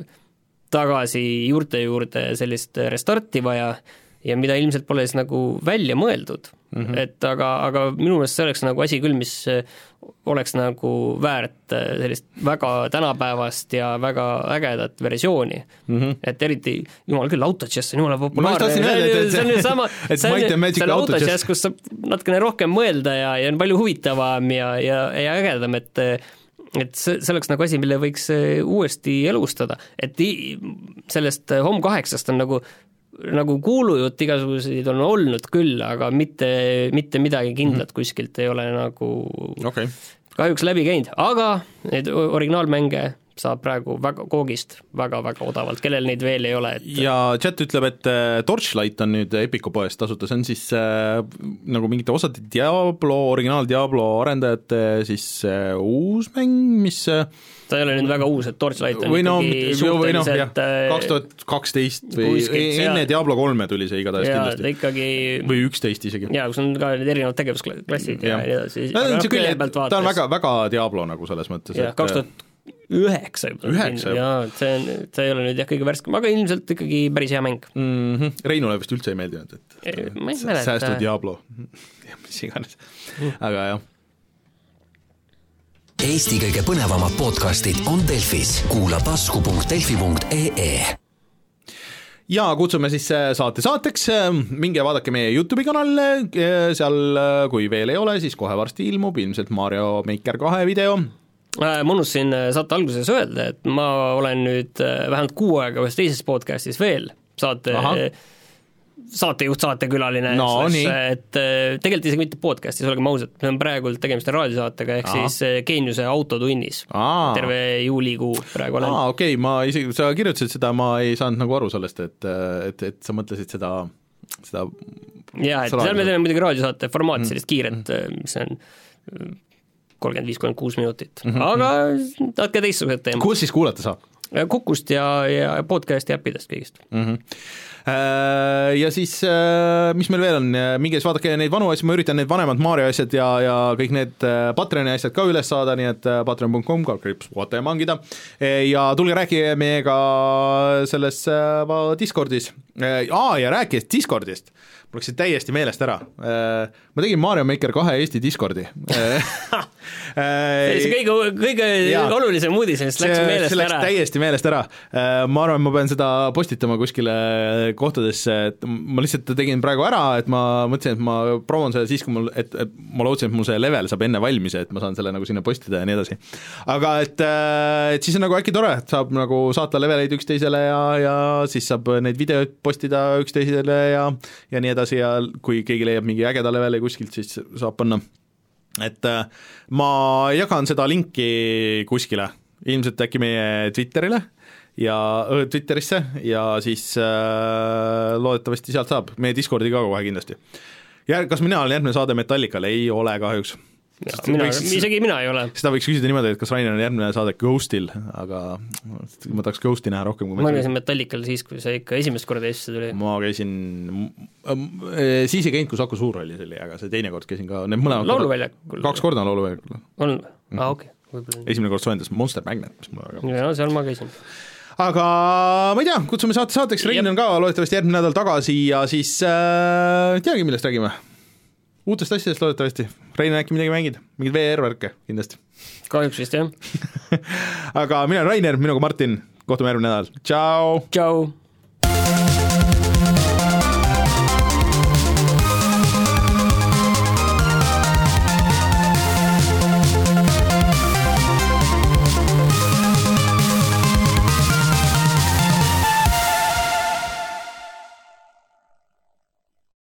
tagasi juurte juurde sellist restarti vaja ja mida ilmselt pole siis nagu välja mõeldud. Mm-hmm. Et aga, aga minu meelest see oleks nagu asi küll, mis oleks nagu väärt sellist väga tänapäevast ja väga ägedat versiooni. Mm-hmm. Et eriti, jumal küll, autochess on jumala populaarne. See on ju sama, see on autochess, kus saab natukene rohkem mõelda ja, ja on palju huvitavam ja, ja, ja ägedam, et et see, see oleks nagu asi, mille võiks uuesti elustada. Et sellest Home kaheksast on nagu nagu kuulujutt igasuguseid on olnud küll, aga mitte, mitte midagi kindlat mm-hmm. kuskilt ei ole nagu okay. kahjuks läbi käinud, aga need originaalmänge saab praegu väga koogist väga-väga odavalt, kellel neid veel ei ole. Et... Ja chat ütleb, et Torchlight on nüüd Epiku poest tasuta, see on siis äh, nagu mingite osade Diablo, originaal Diablo arendajate siis äh, uus mäng, mis äh, ta ei ole nüüd väga uus, et Torchlight on või no, ikkagi suhteliselt no, kaks tuhat kaksteist või kuskilt, enne ja... Diablo kolme tuli see igatahes kindlasti. Ikkagi... või üksteist isegi. Jaa, kus on ka need erinevad tegevusklassid ja, ja nii edasi. No, no, küll, ta on väga, väga Diablo nagu selles mõttes. Jah, kaks tuhat üheksa juba. Üheksa juba. Jaa, see, on, see ei ole nüüd jah kõige värskem, aga ilmselt ikkagi päris hea mäng. Mm-hmm. Reinule vist üldse ei meeldinud, et, et ma ei mäleta. Säästu Diablo, ja mis iganes, aga jah. Eesti kõige põnevamad podcastid on Delfis. Kuula tasku punkt delfi punkt ee. Ja kutsume siis saate saateks, minge vaadake meie YouTube'i kanal, seal kui veel ei ole, siis kohe varsti ilmub ilmselt Mario Maker kahe video. Ma unustasin saate alguses öelda, et ma olen nüüd vähemalt kuu aega ühes teises podcastis veel saate, saatejuht, saatekülaline, no, et tegelikult isegi mitte podcastis, olgem ausad, see on praegu tegemist raadiosaatega, ehk Aha. siis Geeniuse autotunnis. Aa. Terve juulikuu praegu olen. Aa, okei okay. Ma isegi, sa kirjutasid seda, ma ei saanud nagu aru sellest, et, et, et sa mõtlesid seda, seda jah, et seal me teeme muidugi raadiosaate formaati sellist kiiret, mis on kolmkümmend viis kuus minutit, mm-hmm. aga tahtke teistsugused teema. Kus siis kuulata saab? Kukust ja, ja podcasti äppidest kõigist. Mm-hmm. Ja siis, mis meil veel on, minge siis vaadake neid vanu asju, ma üritan need vanemad Mario asjad ja, ja kõik need Patreoni asjad ka üles saada, nii et patreon punkt com kriips puhata ja mangida ja tulge rääkige meiega selles Discordis. Aa, ja rääkides Discordist, mul läks täiesti meelest ära. Ma tegin Mario Maker kahe Eesti Discordi. see kõige, kõige olulisem uudis, sest läks see, meelest see läks ära. täiesti meelest ära. Ma arvan, ma pean seda postitama kuskile kohtadesse, et ma lihtsalt tegin praegu ära, et ma mõtlesin, et ma promon selle siis, kui mul, et, et ma lootsin, et mul see level saab enne valmis, et ma saan selle nagu sinna postida ja nii edasi. Aga et, et siis on nagu äkki tore, et saab nagu saata leveleid üksteisele ja, ja siis saab neid videoid postida üksteisele ja, ja nii edasi ja kui keegi leiab mingi ägeda leveli kuskilt, siis saab panna. Et ma jagan seda linki kuskile, ilmselt äkki meie Twitterile ja Twitterisse ja siis äh, loodetavasti sealt saab, meie Discordi ka kohe kindlasti. Ja kas mina olen järgmine saade Metallicale? Ei ole kahjuks. Ja, mina, võiks, isegi mina ei ole. Seda võiks küsida niimoodi, et kas Rainer on järgmine saade Ghostil, aga ma tahaks Ghosti näha rohkem kui ma käisin Metallical siis, kui see ikka esimest korda Eestisse tuli. Ma käisin, siis ei käinud, kui Saku Suur oli selle, aga see teine kord käisin ka, need mõlemad lauluväljakul. Kaks korda on lauluväljakul. On, ah, okei okay. Esimene kord soendas Monster Magnet, mis mul väga ja, seal ma käisin. Aga ma ei tea, kutsume saate saateks, Rein on ka loodetavasti järgmine nädal tagasi ja siis äh, teagi, millest räägime. Uutest asjadest loodetavasti. Rein on äkki midagi mängida, mingid V R-värke kindlasti. Kahjuks vist, jah. Aga mina olen Rainer, minuga Martin, kohtume järgmine nädal. Tšau! Tšau!